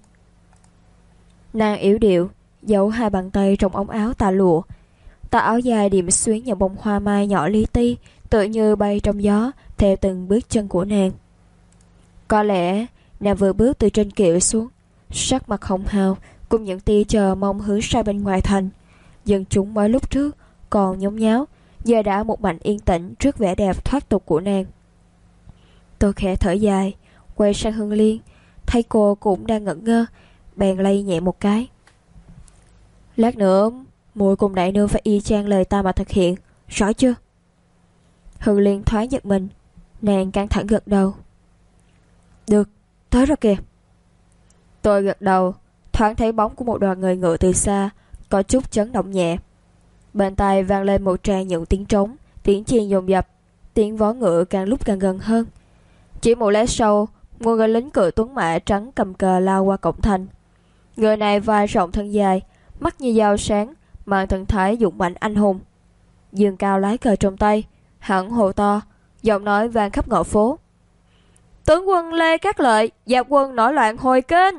Nàng yếu điệu, giấu 2 bàn tay trong ống áo tà lụa. Tà áo dài điểm xuyến những bông hoa mai nhỏ li ti, tựa như bay trong gió theo từng bước chân của nàng. Có lẽ nàng vừa bước từ trên kiệu xuống, sắc mặt hồng hào cùng những tia chờ mong hướng ra bên ngoài thành. Dân chúng mới lúc trước còn nhốn nháo, giờ đã một mảnh yên tĩnh trước vẻ đẹp thoát tục của nàng. Tôi khẽ thở dài, quay sang Hương Liên, thấy cô cũng đang ngẩn ngơ, bèn lay nhẹ một cái. Lát nữa muội cùng đại nương phải y chang lời ta mà thực hiện, rõ chưa? Hương Liên thoáng giật mình, nàng căng thẳng gật đầu. Được, tới rồi kìa. Tôi gật đầu, thoáng thấy bóng của một đoàn người ngựa từ xa, có chút chấn động nhẹ. Bên tai vang lên một tràng những tiếng trống, tiếng chiên dồn dập, tiếng vó ngựa càng lúc càng gần hơn. Chỉ một lát sau, một người lính cự tuấn mã trắng cầm cờ lao qua cổng thành. Người này vai rộng thân dài, mắt như dao sáng, mang thần thái dũng mãnh anh hùng. Dương cao lái cờ trong tay, hắn hô to, giọng nói vang khắp ngõ phố: "Tướng quân Lê Cát Lợi, dẹp quân nổi loạn hồi kênh!"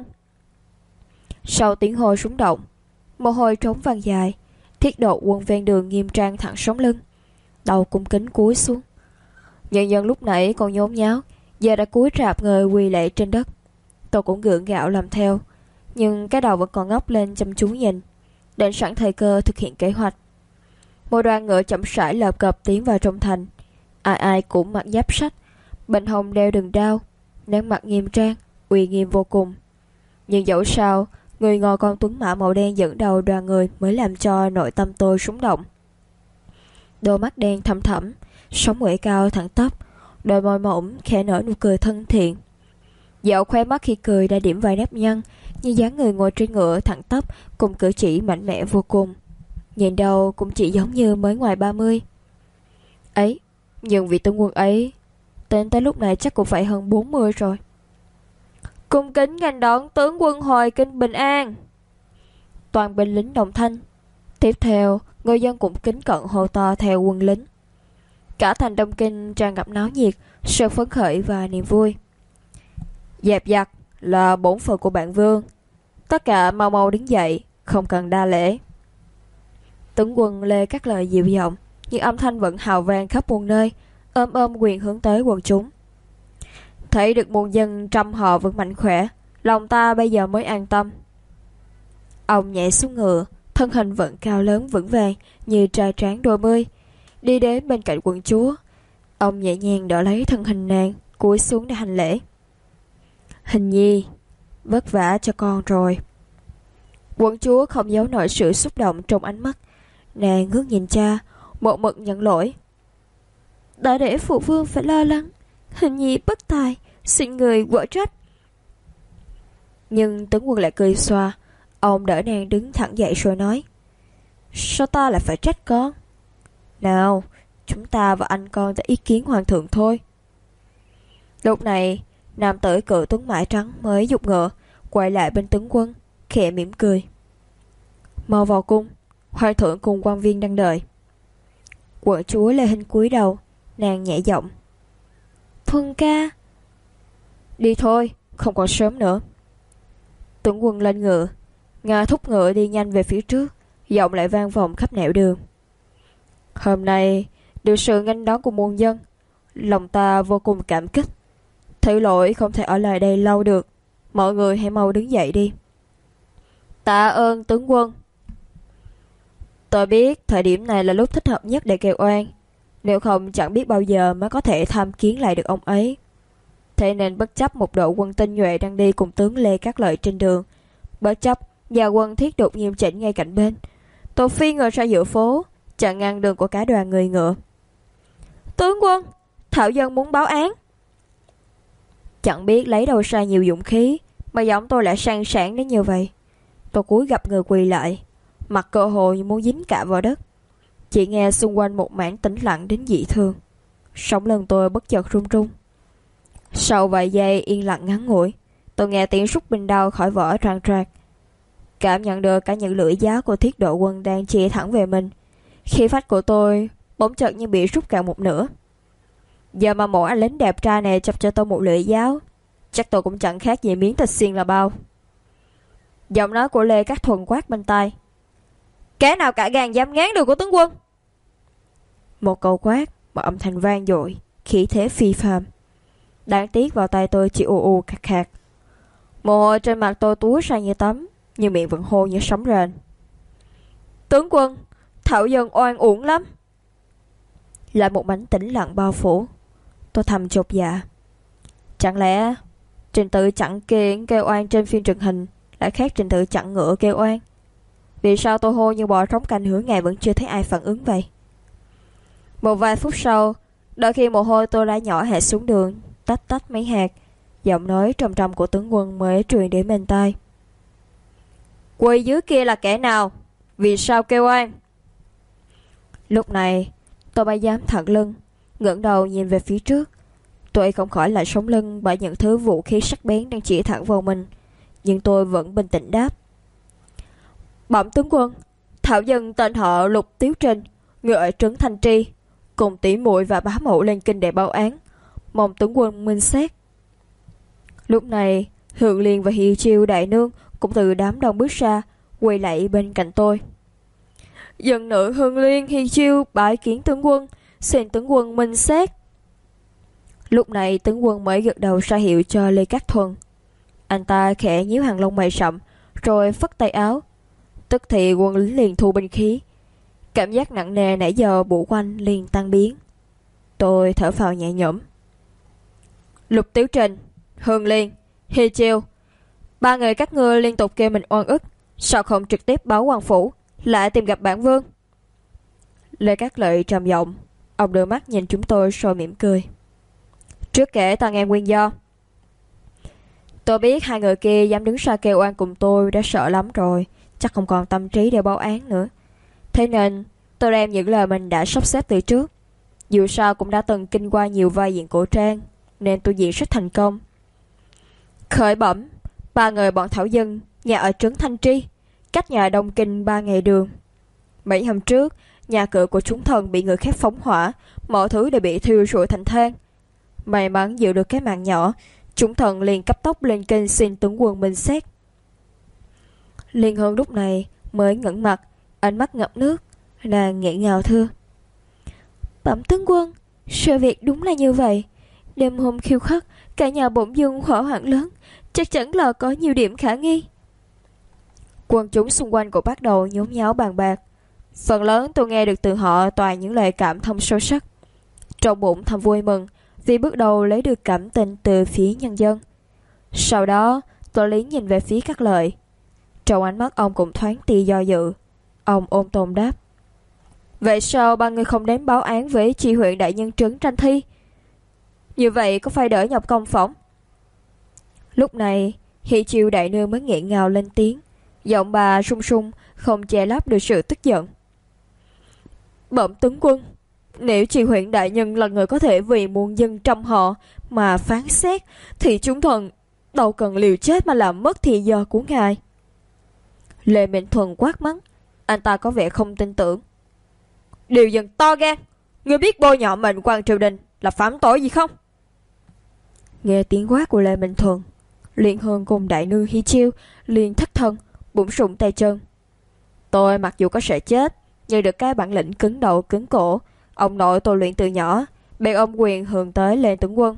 Sau tiếng hô súng động, mồ hôi trống vang dài, thiết độ quân ven đường nghiêm trang thẳng sống lưng, đầu cung kính cúi xuống. Nhân dân lúc nãy còn nhốn nháo, giờ đã cúi rạp người quỳ lạy trên đất. Tôi cũng gượng gạo làm theo, nhưng cái đầu vẫn còn ngóc lên chăm chú nhìn, định sẵn thời cơ thực hiện kế hoạch. Một đoàn ngựa chậm rãi lợp cập tiến vào trong thành, ai ai cũng mặc giáp sắt, bên hông đeo đường đao, nét mặt nghiêm trang, uy nghiêm vô cùng. Nhưng dẫu sao, người ngồi con tuấn mã màu đen dẫn đầu đoàn người mới làm cho nội tâm tôi rúng động. Đôi mắt đen thâm thẳm, sống mũi cao thẳng tắp, đôi môi mỏng khẽ nở nụ cười thân thiện. Dạo khóe mắt khi cười đã điểm vài nếp nhăn, như dáng người ngồi trên ngựa thẳng tắp cùng cử chỉ mạnh mẽ vô cùng. Nhìn đâu cũng chỉ giống như mới ngoài 30. Ấy, nhưng vị tướng quân ấy, tên tới lúc này chắc cũng phải hơn 40 rồi. Cung kính nghênh đón tướng quân hồi kinh bình an. Toàn binh lính đồng thanh. Tiếp theo, người dân cũng kính cận hô to theo quân lính. Cả thành Đông Kinh tràn ngập náo nhiệt, sự phấn khởi và niềm vui. Dẹp giặc là bổn phận của bạn vương. Tất cả mau mau đứng dậy, không cần đa lễ. Tướng quân Lê Cát Lợi dịu giọng, nhưng âm thanh vẫn hào vang khắp muôn nơi, ôm quyền hướng tới quần chúng. Thấy được muôn dân trăm họ vẫn mạnh khỏe, lòng ta bây giờ mới an tâm. Ông nhảy xuống ngựa, thân hình vẫn cao lớn vững vàng như trai tráng đôi mươi, đi đến bên cạnh quận chúa. Ông nhẹ nhàng đỡ lấy thân hình nàng, cúi xuống để hành lễ. Hình nhi, vất vả cho con rồi. Quận chúa không giấu nổi sự xúc động trong ánh mắt. Nàng ngước nhìn cha, một mực nhận lỗi. Đã để phụ vương phải lo lắng, hình nhi bất tài, xin người quở trách. Nhưng tướng quân lại cười xoa. Ông đỡ nàng đứng thẳng dậy rồi nói: Sao ta lại phải trách con? Nào, chúng ta và anh con đã ý kiến hoàng thượng thôi. Lúc này, nam tử cự tuấn mã trắng mới dục ngựa, quay lại bên tướng quân, khẽ mỉm cười. Mau vào cung, hoàng thượng cùng quan viên đang đợi. Quận chúa Lê Hinh cúi đầu, nàng nhẹ giọng. Thuần ca. Đi thôi, không còn sớm nữa. Tướng quân lên ngựa, Nga thúc ngựa đi nhanh về phía trước, giọng lại vang vọng khắp nẻo đường. Hôm nay, được sự nghênh đón của muôn dân, lòng ta vô cùng cảm kích. Thứ lỗi không thể ở lại đây lâu được, mọi người hãy mau đứng dậy đi. Tạ ơn tướng quân. Tôi biết thời điểm này là lúc thích hợp nhất để kêu oan, nếu không chẳng biết bao giờ mới có thể tham kiến lại được ông ấy. Thế nên bất chấp một đội quân tinh nhuệ đang đi cùng tướng Lê Cát Lợi trên đường, bất chấp gia quân thiết đột nghiêm chỉnh ngay cạnh bên, tôi phi ngựa ra giữa phố, chặn ngang đường của cả đoàn người ngựa. Tướng quân, thảo dân muốn báo án. Chẳng biết lấy đâu ra nhiều dũng khí mà giọng tôi lại sang sảng đến như vậy. Tôi cúi gập người quỳ lại, mặt cơ hồ như muốn dính cả vào đất. Chỉ nghe xung quanh một mảng tĩnh lặng đến dị thường. Sống lưng tôi bất chợt run run. Sau vài giây yên lặng ngắn ngủi, tôi nghe tiếng rút binh đao khỏi vỏ troàn troạt. Cảm nhận được cả những lưỡi giáo của thiết độ quân đang chĩa thẳng về mình. Khí phách của tôi bỗng chợt như bị rút cạn một nửa. Giờ mà một anh lính đẹp trai này chọc cho tôi một lưỡi giáo, chắc tôi cũng chẳng khác gì miếng thịt xiên là bao. Giọng nói của Lê Cát Thuần quát bên tai. Kẻ nào cả gan dám ngáng đường của tướng quân? Một câu quát, một âm thanh vang dội, khí thế phi phàm. Đáng tiếc vào tay tôi chỉ ù ù khạc khạc. Mồ hôi trên mặt tôi túa ra như tắm, nhưng miệng vẫn hô như sấm rền. Tướng quân, thảo dân oan uổng lắm. Lại một mảnh tĩnh lặng bao phủ. Tôi thầm chột dạ. Chẳng lẽ trình tự chặn kiện kêu oan trên phim truyền hình lại khác trình tự chặn ngựa kêu oan? Vì sao tôi hô như bò trống canh hứa ngày vẫn chưa thấy ai phản ứng vậy? Một vài phút sau, đợi khi mồ hôi tôi đã nhỏ hệt xuống đường, tách tách mấy hạt, Giọng nói trầm trầm của tướng quân mới truyền đến bên tai. Quỳ dưới kia là kẻ nào? Vì sao kêu oan? Lúc này tôi mới dám thẳng lưng, ngẩng đầu nhìn về phía trước. Tôi không khỏi lại sống lưng bởi những thứ vũ khí sắc bén đang chỉ thẳng vào mình, nhưng tôi vẫn bình tĩnh đáp. Bẩm tướng quân, thảo dân tên họ Lục Tiếu Trình, người ở trấn Thanh Tri, cùng tỷ muội và bá mẫu lên kinh để báo án, mong tướng quân minh xét. Lúc này Hượng Liên và Hiêu Chiêu đại nương cũng từ đám đông bước ra, quay lại bên cạnh tôi. Dân nữ Hương Liên, Hiêu Chiêu bái kiến tướng quân, xin tướng quân minh xét. Lúc này tướng quân mới gật đầu ra hiệu cho Lê Cát Thuần. Anh ta khẽ nhíu hàng lông mày sậm, rồi phất tay áo. Tức thì quân lính liền thu binh khí. Cảm giác nặng nề nãy giờ bụ quanh liền tan biến. Tôi thở phào nhẹ nhõm. Lục Tiếu Trình, Hương Liên, Hi Chiêu, ba người các ngươi liên tục kêu mình oan ức, sao không trực tiếp báo quan phủ, lại tìm gặp bản vương? Lê Cát Lợi trầm giọng. Ông đưa mắt nhìn chúng tôi rồi mỉm cười. Trước kể ta nghe nguyên do. Tôi biết hai người kia dám đứng ra kêu oan cùng tôi đã sợ lắm rồi, chắc không còn tâm trí để báo án nữa. Thế nên tôi đem những lời mình đã sắp xếp từ trước. Dù sao cũng đã từng kinh qua nhiều vai diễn cổ trang, nên tôi diễn rất thành công. Khởi bẩm, ba người bọn thảo dân nhà ở trấn Thanh Tri, cách nhà Đông Kinh 3 ngày đường. Mấy hôm trước, nhà cửa của chúng thần bị người khác phóng hỏa, mọi thứ đều bị thiêu rụi thành than. May mắn giữ được cái mạng nhỏ, chúng thần liền cấp tốc lên kinh xin tướng quân minh xét. Liên Hương lúc này mới ngẩng mặt, ánh mắt ngập nước, nàng nghẹn ngào thưa. Bẩm tướng quân, sự việc đúng là như vậy. Đêm hôm khiêu khắc, cả nhà bỗng dưng hỏa hoạn lớn, chắc chắn là có nhiều điểm khả nghi. Quân chúng xung quanh cũng bắt đầu nhốn nháo bàn bạc. Phần lớn tôi nghe được từ họ toàn những lời cảm thông sâu sắc. Trong bụng thầm vui mừng vì bước đầu lấy được cảm tình từ phía nhân dân. Sau đó tôi lý nhìn về phía Cát Lợi. Trong ánh mắt ông cũng thoáng tia do dự. Ông ôn tồn đáp. Vậy sao ba người không đến báo án với tri huyện đại nhân trấn Tranh Thi? Như vậy có phải đỡ nhọc công phỏng? Lúc này Hi Chiêu đại nương mới nghẹn ngào lên tiếng. Giọng bà run run, không che lấp được sự tức giận. Bẩm tướng quân, nếu tri huyện đại nhân là người có thể vì muôn dân trong họ mà phán xét, thì chúng thần đâu cần liều chết mà làm mất thì giờ của ngài. Lê Minh Thuần quát mắng. Anh ta có vẻ không tin tưởng. Điều dân to gan, ngươi biết bôi nhọ mệnh quan triều đình là phạm tội gì không? Nghe tiếng quát của Lê Minh Thuần, Liên Hương cùng đại nương Hi Chiêu liền thất thần, bủn rụng tay chân. Tôi mặc dù có sợ chết, nhưng được cái bản lĩnh cứng đầu cứng cổ. Ông nội tôi luyện từ nhỏ, bèn ông quyền hướng tới lên tướng quân.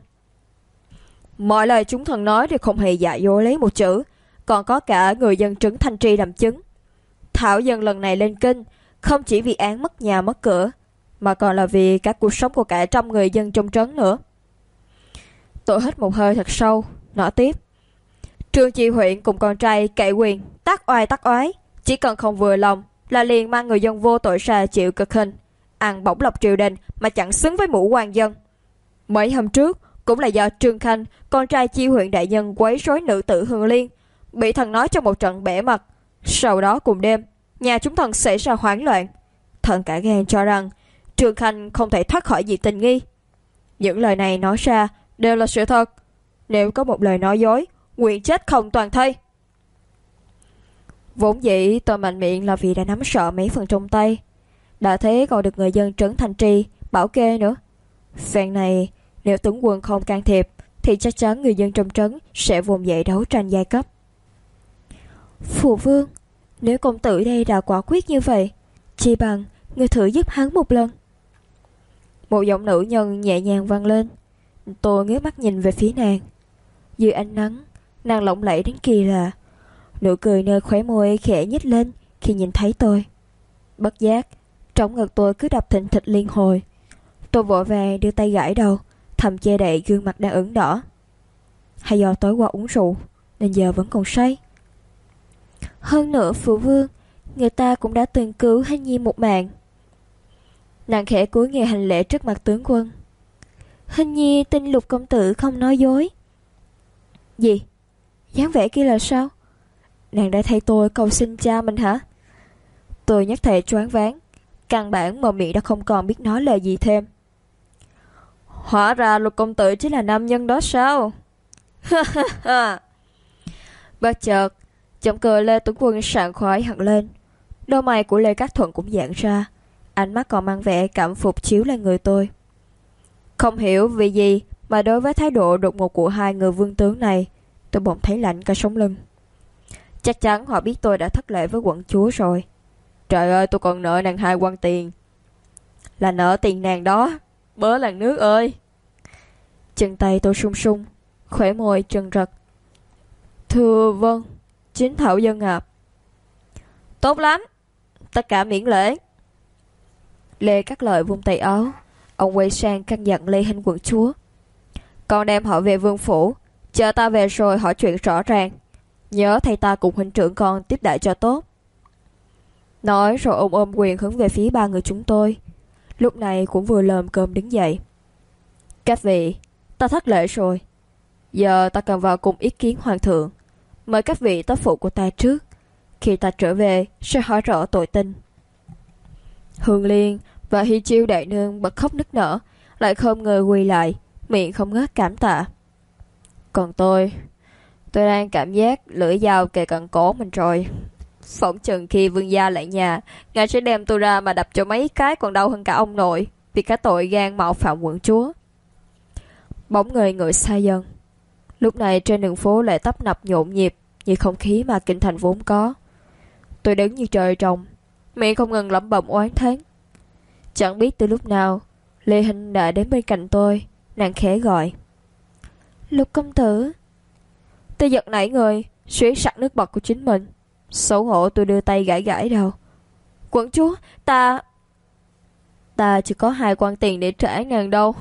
Mọi lời chúng thần nói thì không hề giả dối lấy một chữ, còn có cả người dân trấn Thanh Tri làm chứng. Thảo dân lần này lên kinh không chỉ vì án mất nhà mất cửa, mà còn là vì cả cuộc sống của cả trăm người dân trong trấn nữa. Tôi hít một hơi thật sâu, nói tiếp. Trương Chi huyện cùng con trai cậy quyền tác oai, chỉ cần không vừa lòng là liền mang người dân vô tội ra chịu cực hình, ăn bổng lộc triều đình mà chẳng xứng với mũ quan dân. Mấy hôm trước cũng là do Trương Khanh, con trai Chi huyện đại nhân quấy rối nữ tử Hương Liên, bị thần nói trong một trận bẻ mặt. Sau đó cùng đêm, nhà chúng thần xảy ra hoảng loạn. Thần cả gan cho rằng Trương Khanh không thể thoát khỏi gì tình nghi. Những lời này nói ra đều là sự thật. Nếu có một lời nói dối, nguyện chết không toàn thây. Vốn dĩ tôi mạnh miệng là vì đã nắm sợ mấy phần trong tay. Đã thế còn được người dân trấn Thanh Tri bảo kê nữa. Phen này nếu tướng quân không can thiệp thì chắc chắn người dân trong trấn sẽ vùng dậy đấu tranh giai cấp. Phụ vương, nếu công tử đây đã quả quyết như vậy, chi bằng người thử giúp hắn một lần. Một giọng nữ nhân nhẹ nhàng vang lên. Tôi ngước mắt nhìn về phía nàng. Dưới ánh nắng, nàng lộng lẫy đến kỳ lạ. Nụ cười nơi khóe môi khẽ nhếch lên khi nhìn thấy tôi. Bất giác, trong ngực tôi cứ đập thình thịch liên hồi. Tôi vội vàng đưa tay gãi đầu, thầm che đậy gương mặt đang ửng đỏ. Hay do tối qua uống rượu nên giờ vẫn còn say. Hơn nữa phụ vương, người ta cũng đã từng cứu Hình Nhi một mạng. Nàng khẽ cúi người hành lễ trước mặt tướng quân. Hình Nhi tin Lục công tử không nói dối. Gì? Dáng vẻ kia là sao? Nàng đã thay tôi cầu xin cha mình hả? Tôi nhất thời choáng váng, căn bản mà miệng đã không còn biết nói lời gì thêm. Hóa ra Lục công tử chính là nam nhân đó sao? Bất chợt, giọng cười Lê Tuấn Quân sảng khoái hẳn lên. Đôi mày của Lê Cát Thuận cũng giãn ra, ánh mắt còn mang vẻ cảm phục chiếu lên người tôi. Không hiểu vì gì mà đối với thái độ đột ngột của hai người vương tướng này, tôi bỗng thấy lạnh cả sống lưng. Chắc chắn họ biết tôi đã thất lễ với quận chúa rồi. Trời ơi, tôi còn nợ nàng 2 quan tiền. Là nợ tiền nàng đó, bớ làng nước ơi. Chân tay tôi sung sung, khỏe môi trần rật. Thưa vâng, chính thảo dân ạ. Tốt lắm, tất cả miễn lễ. Lê Cát Lợi vung tay áo, ông quay sang căn dặn Lê Hinh quận chúa. Con đem họ về vương phủ, chờ ta về rồi hỏi chuyện rõ ràng. Nhớ thầy ta cùng huynh trưởng con tiếp đãi cho tốt. Nói rồi ông ôm quyền hướng về phía 3 người chúng tôi. Lúc này cũng vừa lờm cơm đứng dậy. Các vị, ta thất lễ rồi. Giờ ta cần vào cùng ý kiến hoàng thượng. Mời các vị tới phủ của ta trước. Khi ta trở về sẽ hỏi rõ tội tình. Hương Liên và Hy Chiêu đại nương bật khóc nức nở, lại không ngờ quỳ lại, miệng không ngớt cảm tạ. Còn tôi đang cảm giác lưỡi dao kề cận cổ mình rồi. Phỏng chừng khi vương gia lại nhà, ngài sẽ đem tôi ra mà đập cho mấy cái còn đau hơn cả ông nội, vì cả tội gan mạo phạm quận chúa. Bóng người ngựa xa dần. Lúc này trên đường phố lại tấp nập nhộn nhịp như không khí mà kinh thành vốn có. Tôi đứng như trời trồng, miệng không ngừng lẩm bẩm oán thán. Chẳng biết từ lúc nào Lê Hinh đã đến bên cạnh tôi. Nàng khẽ gọi: Lục công tử. Tôi giật nảy người, suýt sặc nước bọt của chính mình. Xấu hổ tôi đưa tay gãi gãi đầu. Quận chúa, ta chỉ có 2 quan tiền để trả nàng đâu.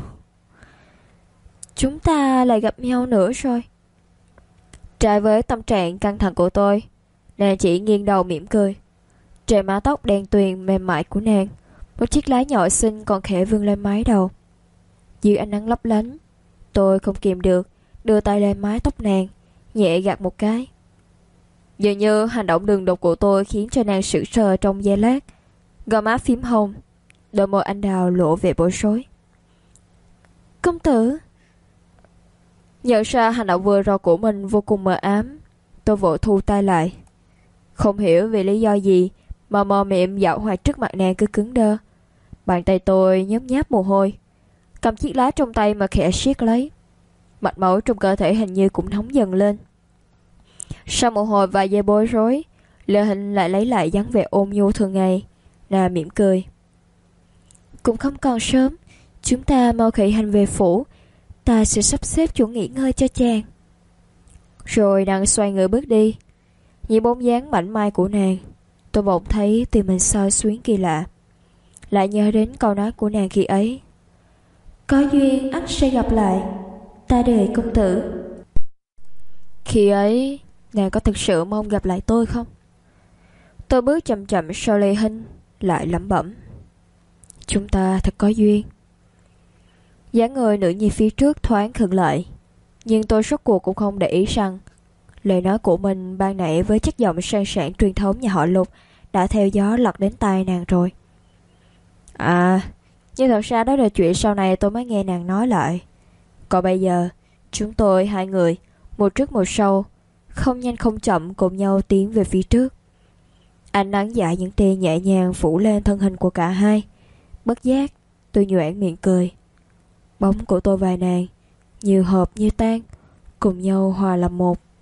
Chúng ta lại gặp nhau nữa rồi. Trái với tâm trạng căng thẳng của tôi, nàng chỉ nghiêng đầu mỉm cười. Trên mái tóc đen tuyền mềm mại của nàng, một chiếc lá nhỏ xinh còn khẽ vươn lên mái đầu. Dưới ánh nắng lấp lánh, tôi không kìm được đưa tay lên mái tóc nàng, nhẹ gạt một cái. Dường như hành động đường đột của tôi khiến cho nàng sững sờ trong giây lát. Gò má phím hồng, đôi môi anh đào lộ vẻ bối rối. Công tử. Nhận ra hành động vừa rồi của mình vô cùng mờ ám, tôi vội thu tay lại. Không hiểu vì lý do gì mà mò miệng dạo hoạt trước mặt nàng cứ cứng đơ. Bàn tay tôi nhớp nháp mồ hôi, cầm chiếc lá trong tay mà khẽ siết lấy. Mạch máu trong cơ thể hình như cũng nóng dần lên. Sau một hồi vài giây bối rối, Lê Hinh lại lấy lại dáng vẻ ôn nhu thường ngày. Nàng mỉm cười. Cũng không còn sớm, chúng ta mau khởi hành về phủ. Ta sẽ sắp xếp chỗ nghỉ ngơi cho chàng. Rồi nàng xoay người bước đi. Nhìn bóng dáng mảnh mai của nàng, tôi bỗng thấy tim mình xao xuyến kỳ lạ. Lại nhớ đến câu nói của nàng khi ấy: Có duyên ắt sẽ gặp lại, ta đợi công tử. Khi ấy nàng có thực sự mong gặp lại tôi không? Tôi bước chậm chậm sau Lê Hinh, lại lẩm bẩm: Chúng ta thật có duyên. Dáng người nữ nhi phía trước thoáng khựng lại, nhưng tôi rốt cuộc cũng không để ý rằng lời nói của mình ban nãy với chất giọng sang sảng truyền thống nhà họ Lục đã theo gió lọt đến tai nàng rồi. Nhưng thật ra đó là chuyện sau này tôi mới nghe nàng nói lại. Còn bây giờ, chúng tôi 2 người, một trước một sau, không nhanh không chậm cùng nhau tiến về phía trước. Ánh nắng dại những tia nhẹ nhàng phủ lên thân hình của cả hai. Bất giác, tôi nhoẻn miệng cười. Bóng của tôi và nàng, như hợp như tan, cùng nhau hòa làm một.